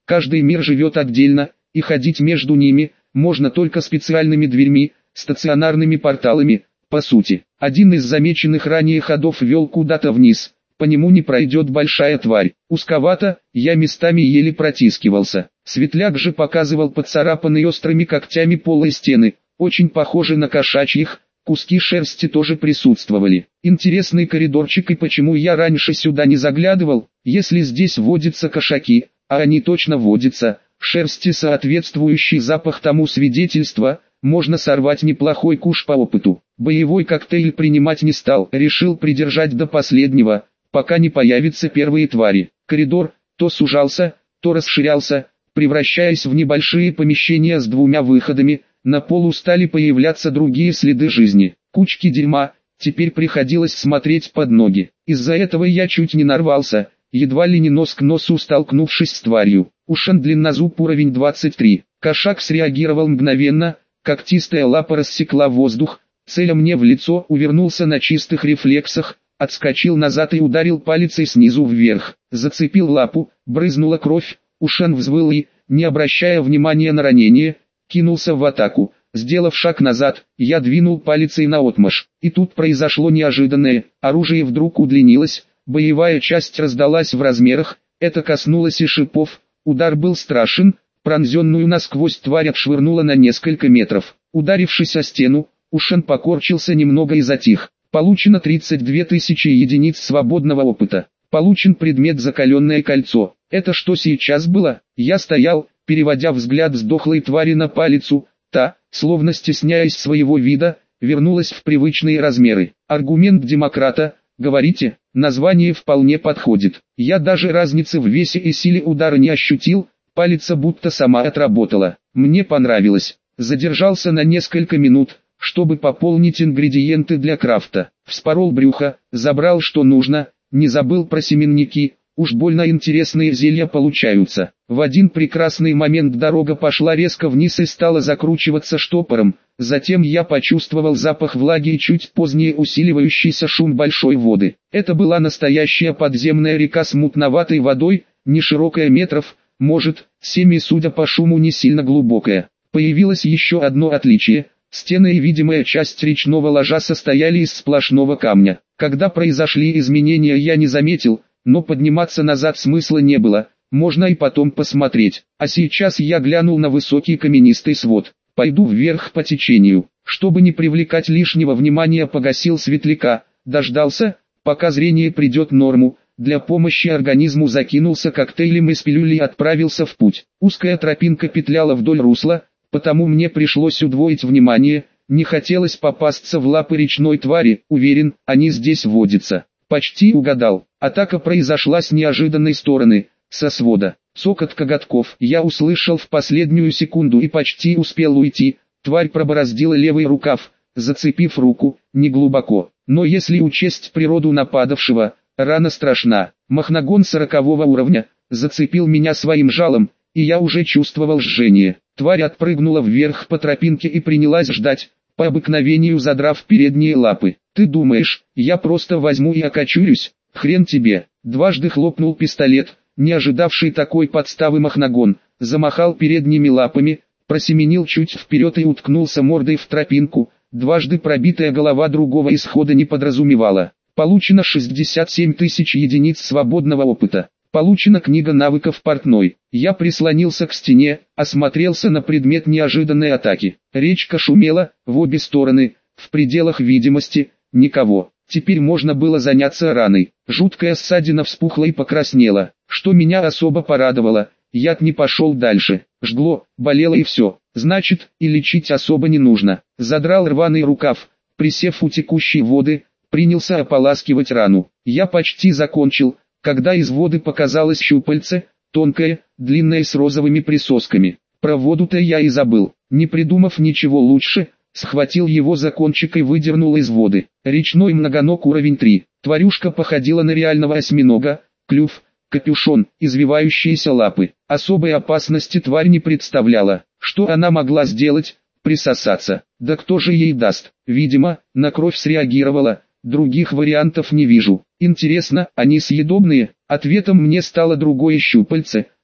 Каждый мир живет отдельно, и ходить между ними можно только специальными дверьми, стационарными порталами. По сути, один из замеченных ранее ходов вел куда-то вниз, по нему не пройдет большая тварь. Узковато, я местами еле протискивался. Светляк же показывал поцарапанные острыми когтями полые стены, очень похожи на кошачьих, куски шерсти тоже присутствовали. Интересный коридорчик, и почему я раньше сюда не заглядывал, если здесь водятся кошаки, а они точно водятся, шерсти соответствующий запах тому свидетельство, можно сорвать неплохой куш по опыту. Боевой коктейль принимать не стал, решил придержать до последнего, пока не появятся первые твари. Коридор то сужался, то расширялся, превращаясь в небольшие помещения с двумя выходами. На полу стали появляться другие следы жизни, кучки дерьма. Теперь приходилось смотреть под ноги. Из-за этого я чуть не нарвался, едва ли не нос к носу столкнувшись с тварью. Ушан длиннозуб уровень двадцать три. Кошак среагировал мгновенно, когтистая лапа рассекла воздух, целя мне в лицо, увернулся на чистых рефлексах, отскочил назад и ударил палицей снизу вверх. Зацепил лапу, брызнула кровь, Ушан взвыл и, не обращая внимания на ранение, кинулся в атаку. Сделав шаг назад, я двинул палицей наотмашь. И тут произошло неожиданное, оружие вдруг удлинилось, боевая часть раздалась в размерах, это коснулось и шипов, удар был страшен, пронзенную насквозь тварь отшвырнуло на несколько метров. Ударившись о стену, Ушан покорчился немного и затих. Получено тридцать две тысячи единиц свободного опыта. Получен предмет «Закаленное кольцо». Это что сейчас было? Я стоял, переводя взгляд с дохлой твари на палицу, та, словно стесняясь своего вида, вернулась в привычные размеры. Аргумент демократа, говорите, название вполне подходит. Я даже разницы в весе и силе удара не ощутил, палица будто сама отработала. Мне понравилось. Задержался на несколько минут, чтобы пополнить ингредиенты для крафта. Вспорол брюхо, забрал что нужно, не забыл про семенники. Уж больно интересные зелья получаются. В один прекрасный момент дорога пошла резко вниз и стала закручиваться штопором. Затем я почувствовал запах влаги и чуть позднее усиливающийся шум большой воды. Это была настоящая подземная река с мутноватой водой, не широкая метров, может, семь, и судя по шуму не сильно глубокая. Появилось еще одно отличие. Стены и видимая часть речного ложа состояли из сплошного камня. Когда произошли изменения, я не заметил, но подниматься назад смысла не было, можно и потом посмотреть. А сейчас я глянул на высокий каменистый свод. Пойду вверх по течению. Чтобы не привлекать лишнего внимания, погасил светляка, дождался, пока зрение придет в норму. Для помощи организму закинулся коктейлем из пилюли и отправился в путь. Узкая тропинка петляла вдоль русла, потому мне пришлось удвоить внимание. Не хотелось попасться в лапы речной твари, уверен, они здесь водятся. Почти угадал. Атака произошла с неожиданной стороны, со свода. Цокот коготков я услышал в последнюю секунду и почти успел уйти. Тварь пробороздила левый рукав, зацепив руку, неглубоко. Но если учесть природу нападавшего, рана страшна. Махнагон сорокового уровня зацепил меня своим жалом, и я уже чувствовал жжение. Тварь отпрыгнула вверх по тропинке и принялась ждать, по обыкновению задрав передние лапы. «Ты думаешь, я просто возьму и окочурюсь? Хрен тебе!» Дважды хлопнул пистолет, не ожидавший такой подставы Махнагон, замахал передними лапами, просеменил чуть вперед и уткнулся мордой в тропинку. Дважды пробитая голова другого исхода не подразумевала. Получено шестьдесят семь тысяч единиц свободного опыта. Получена книга навыков портной. Я прислонился к стене, осмотрелся на предмет неожиданной атаки. Речка шумела, в обе стороны, в пределах видимости, никого. Теперь можно было заняться раной. Жуткая ссадина вспухла и покраснела, что меня особо порадовало. Яд не пошел дальше. Жгло, болело и все. Значит, и лечить особо не нужно. Задрал рваный рукав, присев у текущей воды, принялся ополаскивать рану. Я почти закончил, когда из воды показалось щупальце, тонкое, длинное с розовыми присосками. Про воду-то я и забыл. Не придумав ничего лучше, схватил его за кончик и выдернул из воды. Речной многоног уровень три. Тварюшка походила на реального осьминога, клюв, капюшон, извивающиеся лапы. Особой опасности тварь не представляла. Что она могла сделать? Присосаться. Да кто же ей даст? Видимо, на кровь среагировала. Других вариантов не вижу. Интересно, они съедобные? Ответом мне стало другое щупальце,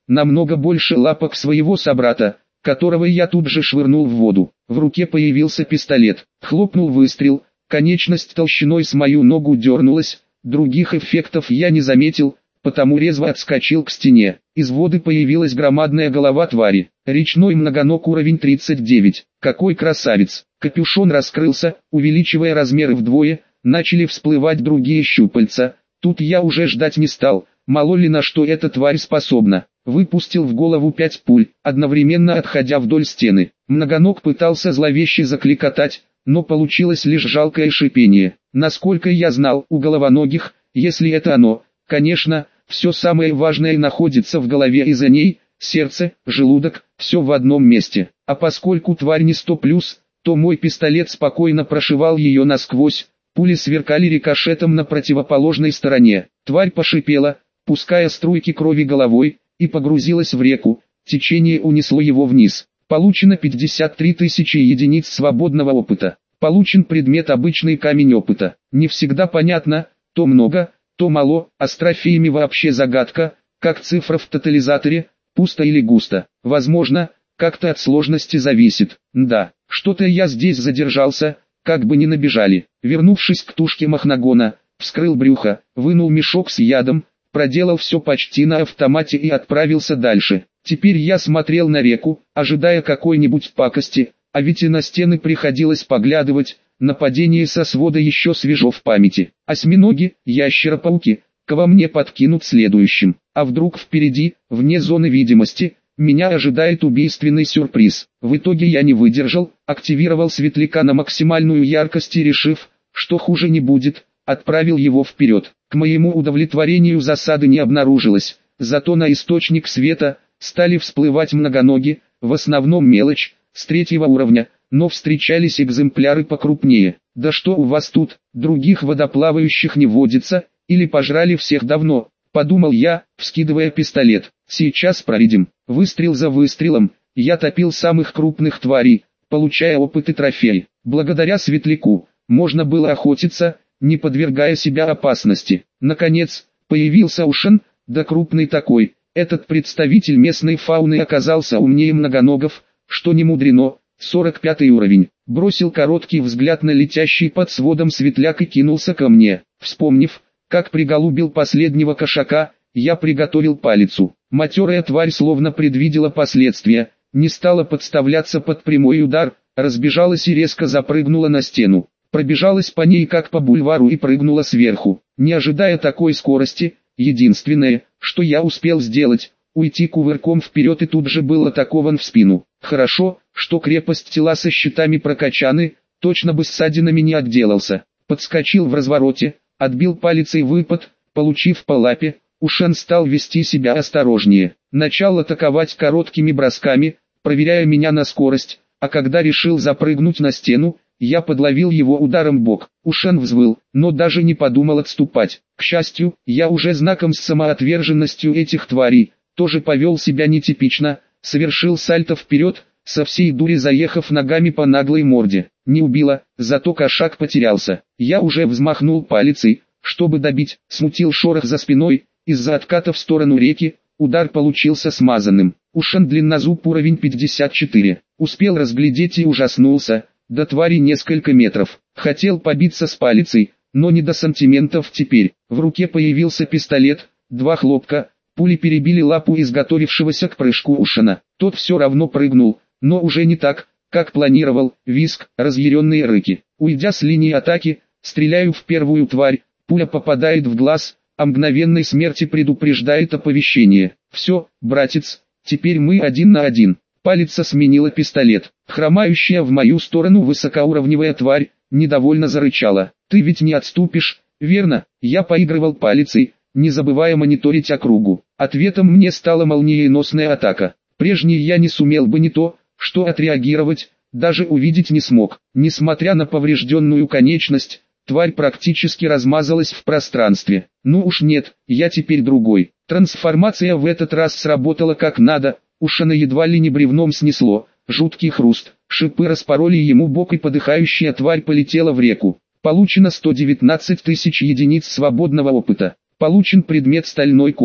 намного больше лапок своего собрата, которого я тут же швырнул в воду. В руке появился пистолет, хлопнул выстрел, конечность толщиной с мою ногу дернулась, других эффектов я не заметил, потому резво отскочил к стене. Из воды появилась громадная голова твари. Речной многоног, уровень тридцать девять. Какой красавец! Капюшон раскрылся, увеличивая размеры вдвое, начали всплывать другие щупальца. Тут я уже ждать не стал, мало ли на что эта тварь способна. Выпустил в голову пять пуль, одновременно отходя вдоль стены. Многоног пытался зловеще закликотать, но получилось лишь жалкое шипение. Насколько я знал, у головоногих, если это оно, конечно, все самое важное находится в голове, и за ней сердце, желудок, все в одном месте. А поскольку тварь не сто плюс, то мой пистолет спокойно прошивал ее насквозь, пули сверкали рикошетом на противоположной стороне. Тварь пошипела, пуская струйки крови головой, и погрузилась в реку, течение унесло его вниз. Получено пятьдесят три тысячи единиц свободного опыта. Получен предмет обычный камень опыта. Не всегда понятно, то много, то мало, а с трофеями вообще загадка, как цифра в тотализаторе, пусто или густо. Возможно, как-то от сложности зависит. Да, что-то я здесь задержался, как бы не набежали. Вернувшись к тушке махнагона, вскрыл брюхо, вынул мешок с ядом, проделал все почти на автомате и отправился дальше. Теперь я смотрел на реку, ожидая какой-нибудь пакости, а ведь и на стены приходилось поглядывать. Нападение со свода еще свежо в памяти. Осьминоги, ящеропауки, кого мне подкинут следующим. А вдруг впереди, вне зоны видимости, меня ожидает убийственный сюрприз. В итоге я не выдержал, активировал светляка на максимальную яркость и, решив, что хуже не будет, отправил его вперед. К моему удовлетворению засады не обнаружилось, зато на источник света стали всплывать многоноги, в основном мелочь, с третьего уровня, но встречались экземпляры покрупнее. Да что у вас тут, других водоплавающих не водится, или пожрали всех давно, подумал я, вскидывая пистолет. Сейчас проверим. Выстрел за выстрелом, я топил самых крупных тварей, получая опыт и трофей. Благодаря светляку, можно было охотиться, не подвергая себя опасности. Наконец, появился Ушен, да крупный такой. Этот представитель местной фауны оказался умнее многоногов, что не мудрено. сорок пятый уровень. Бросил короткий взгляд на летящий под сводом светляк и кинулся ко мне. Вспомнив, как приголубил последнего кошака, я приготовил палицу. Матерая тварь словно предвидела последствия, не стала подставляться под прямой удар, разбежалась и резко запрыгнула на стену. Пробежалась по ней как по бульвару и прыгнула сверху. Не ожидая такой скорости, единственное, что я успел сделать, уйти кувырком вперед и тут же был атакован в спину. Хорошо, что крепость тела со щитами прокачаны, точно бы ссадинами не отделался. Подскочил в развороте, отбил палицей выпад, получив по лапе, Ушен стал вести себя осторожнее. Начал атаковать короткими бросками, проверяя меня на скорость, а когда решил запрыгнуть на стену, я подловил его ударом в бок. Ушен взвыл, но даже не подумал отступать. К счастью, я уже знаком с самоотверженностью этих тварей, тоже повел себя нетипично, совершил сальто вперед, со всей дури заехав ногами по наглой морде. Не убило, зато кошак потерялся. Я уже взмахнул палицей, чтобы добить, смутил шорох за спиной, из-за отката в сторону реки, удар получился смазанным. Ушен длиннозуб, уровень пятьдесят четыре. Успел разглядеть и ужаснулся, до твари несколько метров. Хотел побиться с палицей, но не до сантиментов теперь. В руке появился пистолет, два хлопка, пули перебили лапу изготовившегося к прыжку Ушена. Тот все равно прыгнул, но уже не так, как планировал. Визг, разъяренные рыки. Уйдя с линии атаки, стреляю в первую тварь, пуля попадает в глаз, о мгновенной смерти предупреждает оповещение. Все, братец, теперь мы один на один. Палица сменила пистолет. Хромающая в мою сторону высокоуровневая тварь недовольно зарычала. Ты ведь не отступишь, верно? Я поигрывал палицей, не забывая мониторить округу. Ответом мне стала молниеносная атака. Прежний я не сумел бы не то, что отреагировать, даже увидеть не смог. Несмотря на поврежденную конечность, тварь практически размазалась в пространстве. Ну уж нет, я теперь другой. Трансформация в этот раз сработала как надо, Ушена едва ли не бревном снесло. Жуткий хруст, шипы распороли ему бок и подыхающая тварь полетела в реку. Получено сто девятнадцать тысяч единиц свободного опыта. Получен предмет стальной коготь.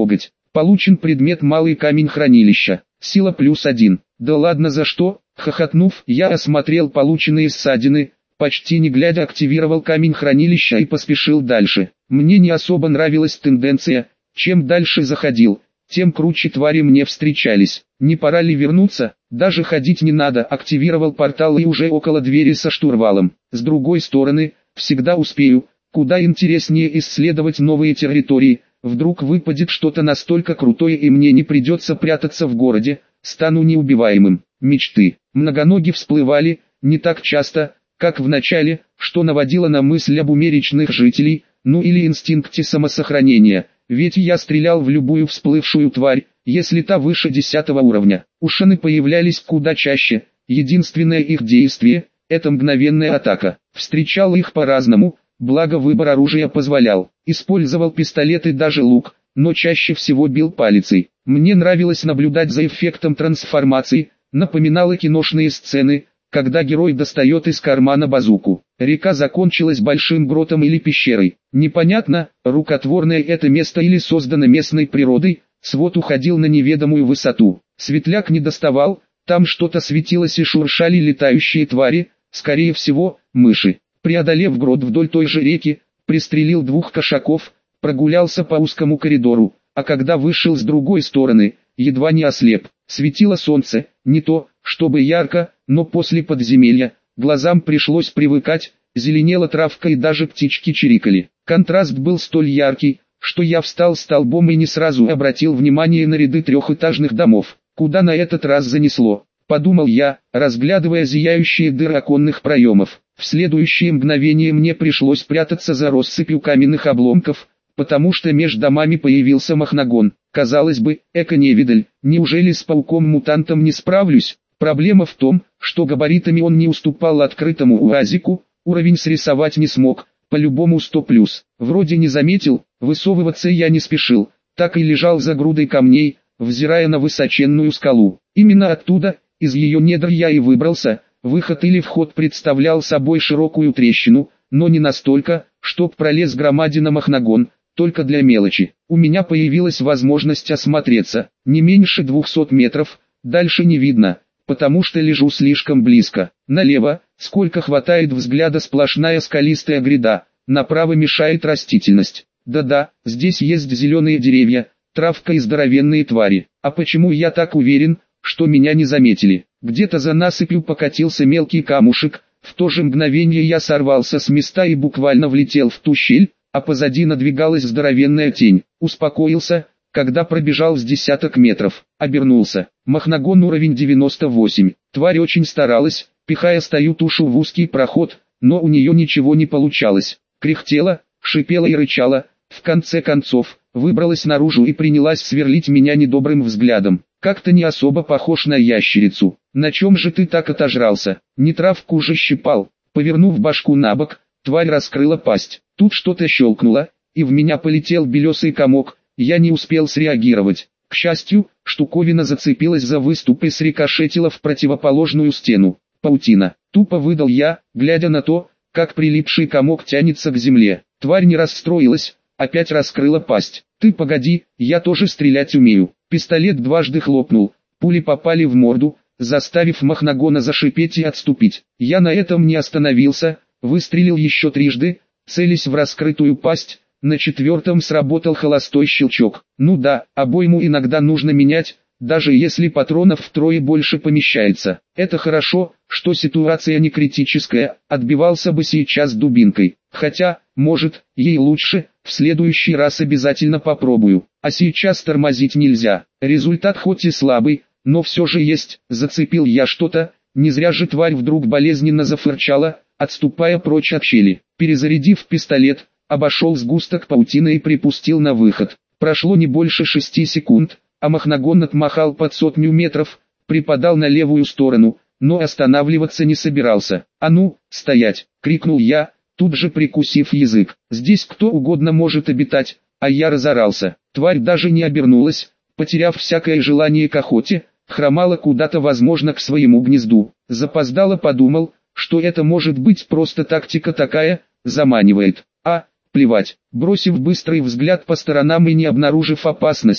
Получен предмет малый камень хранилища. Сила плюс один. Да ладно за что? Хохотнув, я осмотрел полученные ссадины, почти не глядя активировал камень хранилища и поспешил дальше. Мне не особо нравилась тенденция, чем дальше заходил, тем круче твари мне встречались. Не пора ли вернуться? Даже ходить не надо, активировал портал и уже около двери со штурвалом. С другой стороны, всегда успею, куда интереснее исследовать новые территории. Вдруг выпадет что-то настолько крутое и мне не придется прятаться в городе, стану неубиваемым. Мечты. Многоноги всплывали, не так часто, как в начале, что наводило на мысль об уме речных жителей, ну или инстинкте самосохранения, ведь я стрелял в любую всплывшую тварь, если та выше десятого уровня. Ушаны появлялись куда чаще, единственное их действие – это мгновенная атака. Встречал их по-разному, благо выбор оружия позволял. Использовал пистолет и даже лук, но чаще всего бил палицей. Мне нравилось наблюдать за эффектом трансформации, напоминало киношные сцены, когда герой достает из кармана базуку. Река закончилась большим гротом или пещерой. Непонятно, рукотворное это место или создано местной природой, свод уходил на неведомую высоту. Светляк не доставал, там что-то светилось и шуршали летающие твари, скорее всего, мыши. Преодолев грот вдоль той же реки, пристрелил двух кошаков, прогулялся по узкому коридору, а когда вышел с другой стороны, едва не ослеп. Светило солнце, не то, чтобы ярко, но после подземелья, глазам пришлось привыкать, зеленела травка и даже птички чирикали. Контраст был столь яркий, что я встал столбом и не сразу обратил внимание на ряды трехэтажных домов. Куда на этот раз занесло, подумал я, разглядывая зияющие дыры оконных проемов. В следующее мгновение мне пришлось прятаться за россыпью каменных обломков, потому что между домами появился махнагон. Казалось бы, эко-невидаль, неужели с пауком-мутантом не справлюсь? Проблема в том, что габаритами он не уступал открытому уазику, уровень срисовать не смог, по-любому сто плюс. Вроде не заметил, высовываться я не спешил, так и лежал за грудой камней, взирая на высоченную скалу. Именно оттуда, из ее недр я и выбрался. Выход или вход представлял собой широкую трещину, но не настолько, чтоб пролез громадина махнагон, только для мелочи. У меня появилась возможность осмотреться, не меньше двухсот метров, дальше не видно, потому что лежу слишком близко. Налево, сколько хватает взгляда, сплошная скалистая гряда, направо мешает растительность. Да-да, здесь есть зеленые деревья, травка и здоровенные твари. А почему я так уверен, что меня не заметили? Где-то за насыпью покатился мелкий камушек, в то же мгновение я сорвался с места и буквально влетел в ту щель, а позади надвигалась здоровенная тень. Успокоился, когда пробежал с десяток метров, обернулся. Махнагон уровень девяносто восемь. Тварь очень старалась, пихая стою тушу в узкий проход, но у нее ничего не получалось. Кряхтела, шипела и рычала, в конце концов, выбралась наружу и принялась сверлить меня недобрым взглядом. Как-то не особо похож на ящерицу. На чем же ты так отожрался? Не травку же щипал. Повернув башку на бок, тварь раскрыла пасть. Тут что-то щелкнуло, и в меня полетел белесый комок. Я не успел среагировать. К счастью, штуковина зацепилась за выступ и срикошетила в противоположную стену. Паутина. Тупо выдал я, глядя на то, как прилипший комок тянется к земле. Тварь не расстроилась, опять раскрыла пасть. Ты погоди, я тоже стрелять умею. Пистолет дважды хлопнул, пули попали в морду, заставив махнагона зашипеть и отступить. Я на этом не остановился, выстрелил еще трижды, целясь в раскрытую пасть. На четвертом сработал холостой щелчок. Ну да, обойму иногда нужно менять, даже если патронов втрое больше помещается. Это хорошо, что ситуация не критическая, отбивался бы сейчас дубинкой. Хотя, может, ей лучше, в следующий раз обязательно попробую. А сейчас тормозить нельзя. Результат хоть и слабый, но все же есть. Зацепил я что-то, не зря же тварь вдруг болезненно зафырчала, отступая прочь от щели. Перезарядив пистолет, обошел сгусток паутины и припустил на выход. Прошло не больше шести секунд, а махнагон отмахал под сотню метров, припадал на левую сторону, но останавливаться не собирался. «А ну, стоять!» — крикнул я, тут же прикусив язык. Здесь кто угодно может обитать, а я разорался. Тварь даже не обернулась, потеряв всякое желание к охоте, хромала куда-то, возможно, к своему гнезду. Запоздало подумал, что это может быть просто тактика такая, заманивает. А, плевать. Бросив быстрый взгляд по сторонам и не обнаружив опасности,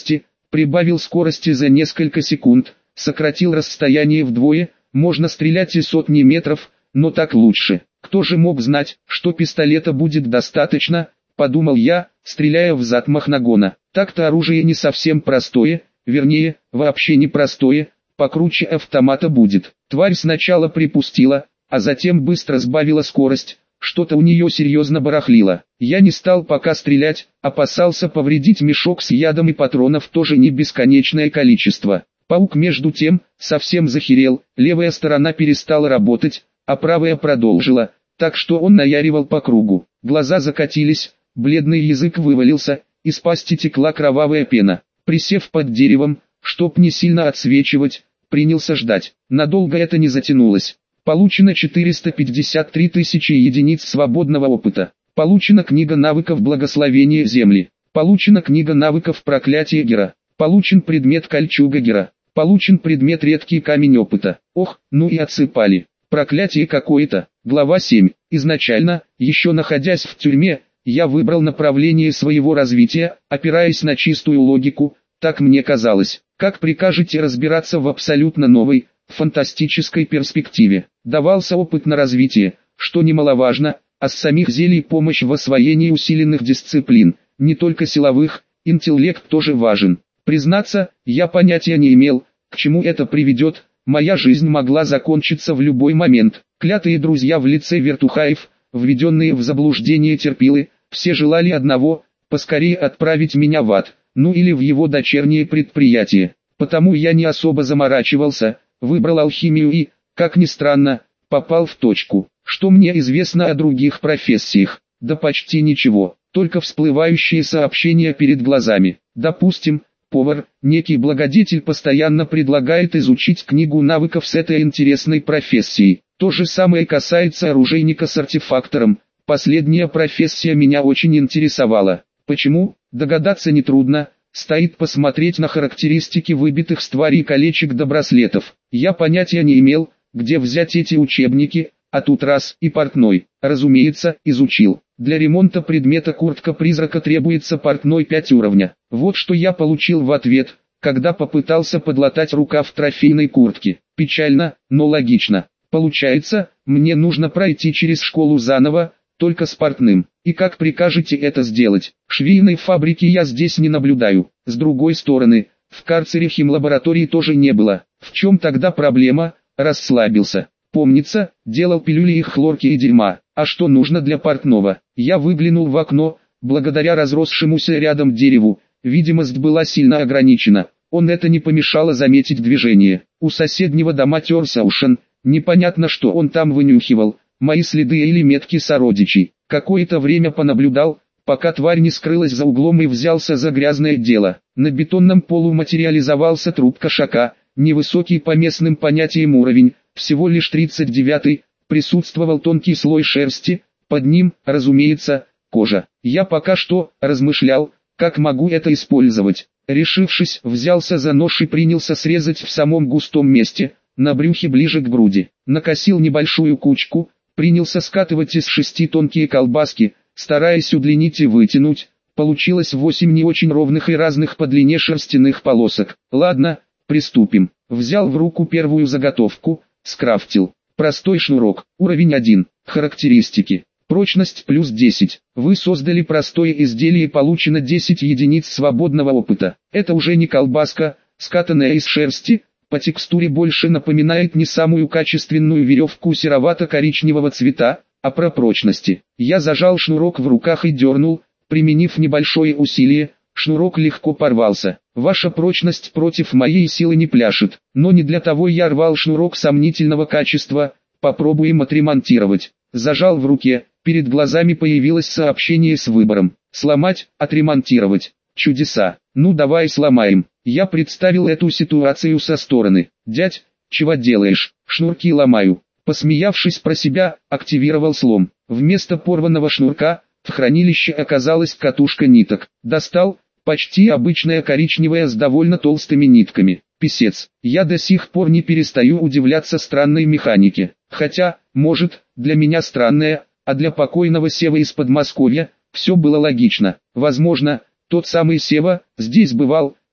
Прибавил скорости за несколько секунд, сократил расстояние вдвое, можно стрелять и сотни метров, но так лучше. Кто же мог знать, что пистолета будет достаточно, подумал я, стреляя в зад Махнагона. Так-то оружие не совсем простое, вернее, вообще не простое, покруче автомата будет. Тварь сначала припустила, а затем быстро сбавила скорость, что-то у нее серьезно барахлило. Я не стал пока стрелять, опасался повредить мешок с ядом, и патронов тоже не бесконечное количество. Паук между тем, совсем захерел, левая сторона перестала работать, а правая продолжила, так что он наяривал по кругу. Глаза закатились, бледный язык вывалился, из пасти текла кровавая пена. Присев под деревом, чтоб не сильно отсвечивать, принялся ждать. Надолго это не затянулось. Получено четыреста пятьдесят три тысячи единиц свободного опыта. Получена книга навыков Благословение Земли. Получена книга навыков Проклятие Гера. Получен предмет Кольчуга Гера. Получен предмет Редкий камень опыта. Ох, ну и отсыпали. Проклятие какое-то. Глава семь. Изначально, еще находясь в тюрьме, я выбрал направление своего развития, опираясь на чистую логику, так мне казалось. Как прикажете разбираться в абсолютно новой, фантастической перспективе? Давался опыт на развитие, что немаловажно, а с самих зелий помощь в освоении усиленных дисциплин, не только силовых, интеллект тоже важен. Признаться, я понятия не имел, к чему это приведет, моя жизнь могла закончиться в любой момент. Клятые друзья в лице вертухаев, введенные в заблуждение терпилы, все желали одного, поскорее отправить меня в ад, ну или в его дочернее предприятие. Потому я не особо заморачивался, выбрал алхимию и, как ни странно, попал в точку. Что мне известно о других профессиях? Да почти ничего, только всплывающие сообщения перед глазами. Допустим, повар, некий благодетель постоянно предлагает изучить книгу навыков с этой интересной профессией. То же самое касается оружейника с артефактором. Последняя профессия меня очень интересовала. Почему? Догадаться нетрудно. Стоит посмотреть на характеристики выбитых с тварей колечек до браслетов. Я понятия не имел, где взять эти учебники, а тут раз и портной. Разумеется, изучил. Для ремонта предмета куртка-призрака требуется портной пять уровня. Вот что я получил в ответ, когда попытался подлатать рукав трофейной куртки. Печально, но логично. Получается, мне нужно пройти через школу заново, только с портным. И как прикажете это сделать? Швейной фабрики я здесь не наблюдаю. С другой стороны, в карцере химлаборатории тоже не было. В чем тогда проблема? Расслабился. Помнится, делал пилюли их хлорки и дерьма. А что нужно для портного? Я выглянул в окно, благодаря разросшемуся рядом дереву. Видимость была сильно ограничена. Он это не помешало заметить движение. У соседнего дома терся Ушен. Непонятно, что он там вынюхивал. Мои следы или метки сородичей. Какое-то время понаблюдал, пока тварь не скрылась за углом, и взялся за грязное дело. На бетонном полу материализовался труп кошака, невысокий по местным понятиям уровень, всего лишь тридцать девятый, присутствовал тонкий слой шерсти, под ним, разумеется, кожа. Я пока что размышлял, как могу это использовать. Решившись, взялся за нож и принялся срезать в самом густом месте, на брюхе ближе к груди. Накосил небольшую кучку, принялся скатывать из шести тонкие колбаски, стараясь удлинить и вытянуть. Получилось восемь не очень ровных и разных по длине шерстяных полосок. Ладно, приступим. Взял в руку первую заготовку, скрафтил. Простой шнурок, уровень один. Характеристики. Прочность плюс десять. Вы создали простое изделие, получено десять единиц свободного опыта. Это уже не колбаска, скатанная из шерсти. По текстуре больше напоминает не самую качественную веревку серовато-коричневого цвета, а про прочности. Я зажал шнурок в руках и дернул, применив небольшое усилие, шнурок легко порвался. Ваша прочность против моей силы не пляшет, но не для того я рвал шнурок сомнительного качества, попробуем отремонтировать. Зажал в руке, перед глазами появилось сообщение с выбором: сломать, отремонтировать. Чудеса. Ну давай сломаем. Я представил эту ситуацию со стороны. Дядь, чего делаешь? Шнурки ломаю. Посмеявшись про себя, активировал слом. Вместо порванного шнурка, в хранилище оказалась катушка ниток. Достал, почти обычная коричневая с довольно толстыми нитками. Писец. Я до сих пор не перестаю удивляться странной механике. Хотя, может, для меня странная, а для покойного Сева из Подмосковья, все было логично. Возможно, тот самый Сева здесь бывал,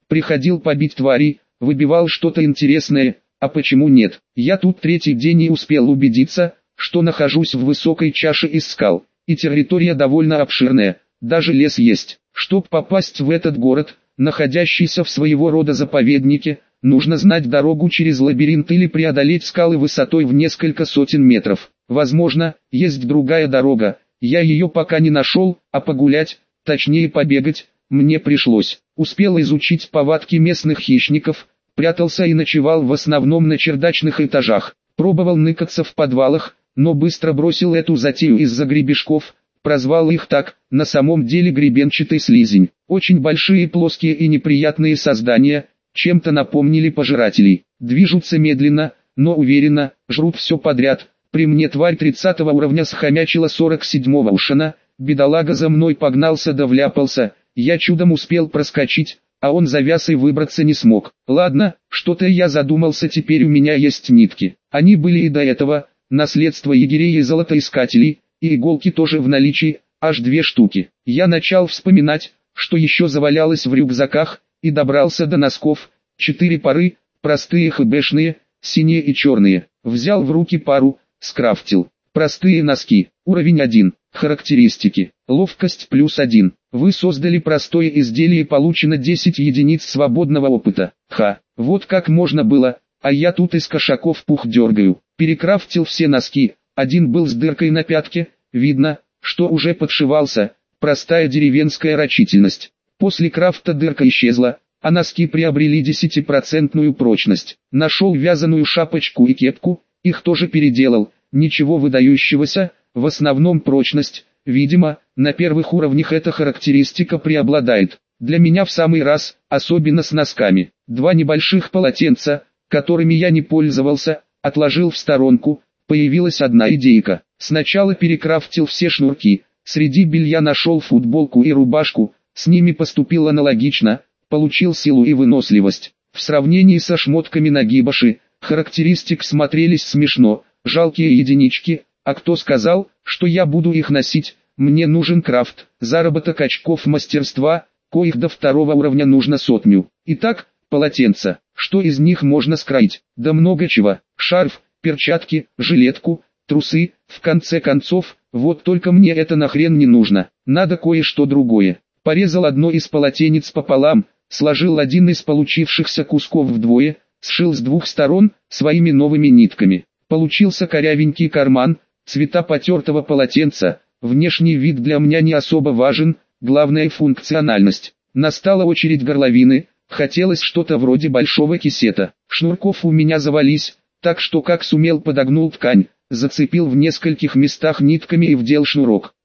Приходил побить тварей, выбивал что-то интересное, а почему нет? Я тут третий день и успел убедиться, что нахожусь в высокой чаше из скал, и территория довольно обширная, даже лес есть. Чтоб попасть в этот город, находящийся в своего рода заповеднике, нужно знать дорогу через лабиринт или преодолеть скалы высотой в несколько сотен метров. Возможно, есть другая дорога, я ее пока не нашел, а погулять, точнее побегать, мне пришлось. Успел изучить повадки местных хищников, прятался и ночевал в основном на чердачных этажах. Пробовал ныкаться в подвалах, но быстро бросил эту затею из-за гребешков, прозвал их так, на самом деле гребенчатый слизень. Очень большие, плоские и неприятные создания, чем-то напомнили пожирателей. Движутся медленно, но уверенно, жрут все подряд. При мне тварь тридцатого уровня схомячила сорок седьмого ушана, бедолага за мной погнался да вляпался, я чудом успел проскочить, а он завяз и выбраться не смог. Ладно, что-то я задумался, теперь у меня есть нитки. Они были и до этого, наследство егерей и золотоискателей, и иголки тоже в наличии, аж две штуки. Я начал вспоминать, что еще завалялось в рюкзаках, и добрался до носков, четыре пары, простые хэбэшные, синие и черные. Взял в руки пару, скрафтил. Простые носки, уровень один, характеристики, ловкость плюс один. Вы создали простое изделие, получено десять единиц свободного опыта. Ха, вот как можно было, а я тут из кошаков пух дергаю. Перекрафтил все носки, один был с дыркой на пятке, видно, что уже подшивался, простая деревенская рачительность. После крафта дырка исчезла, а носки приобрели десятипроцентную прочность. Нашел вязаную шапочку и кепку, их тоже переделал, ничего выдающегося, в основном прочность. Видимо, на первых уровнях эта характеристика преобладает. Для меня в самый раз, особенно с носками. Два небольших полотенца, которыми я не пользовался, отложил в сторонку. Появилась одна идейка. Сначала перекрафтил все шнурки, среди белья нашел футболку и рубашку, с ними поступил аналогично, получил силу и выносливость. В сравнении со шмотками нагибаши, характеристик смотрелись смешно, жалкие единички, а кто сказал, что я буду их носить? Мне нужен крафт, заработок очков мастерства, коих до второго уровня нужно сотню. Итак, полотенца, что из них можно скроить? Да много чего, шарф, перчатки, жилетку, трусы, в конце концов, вот только мне это нахрен не нужно, надо кое-что другое. Порезал одно из полотенец пополам, сложил один из получившихся кусков вдвое, сшил с двух сторон, своими новыми нитками. Получился корявенький карман, цвета потертого полотенца, внешний вид для меня не особо важен, главное функциональность. Настала очередь горловины, хотелось что-то вроде большого кисета. Шнурков у меня завались, так что как сумел подогнул ткань, зацепил в нескольких местах нитками и вдел шнурок.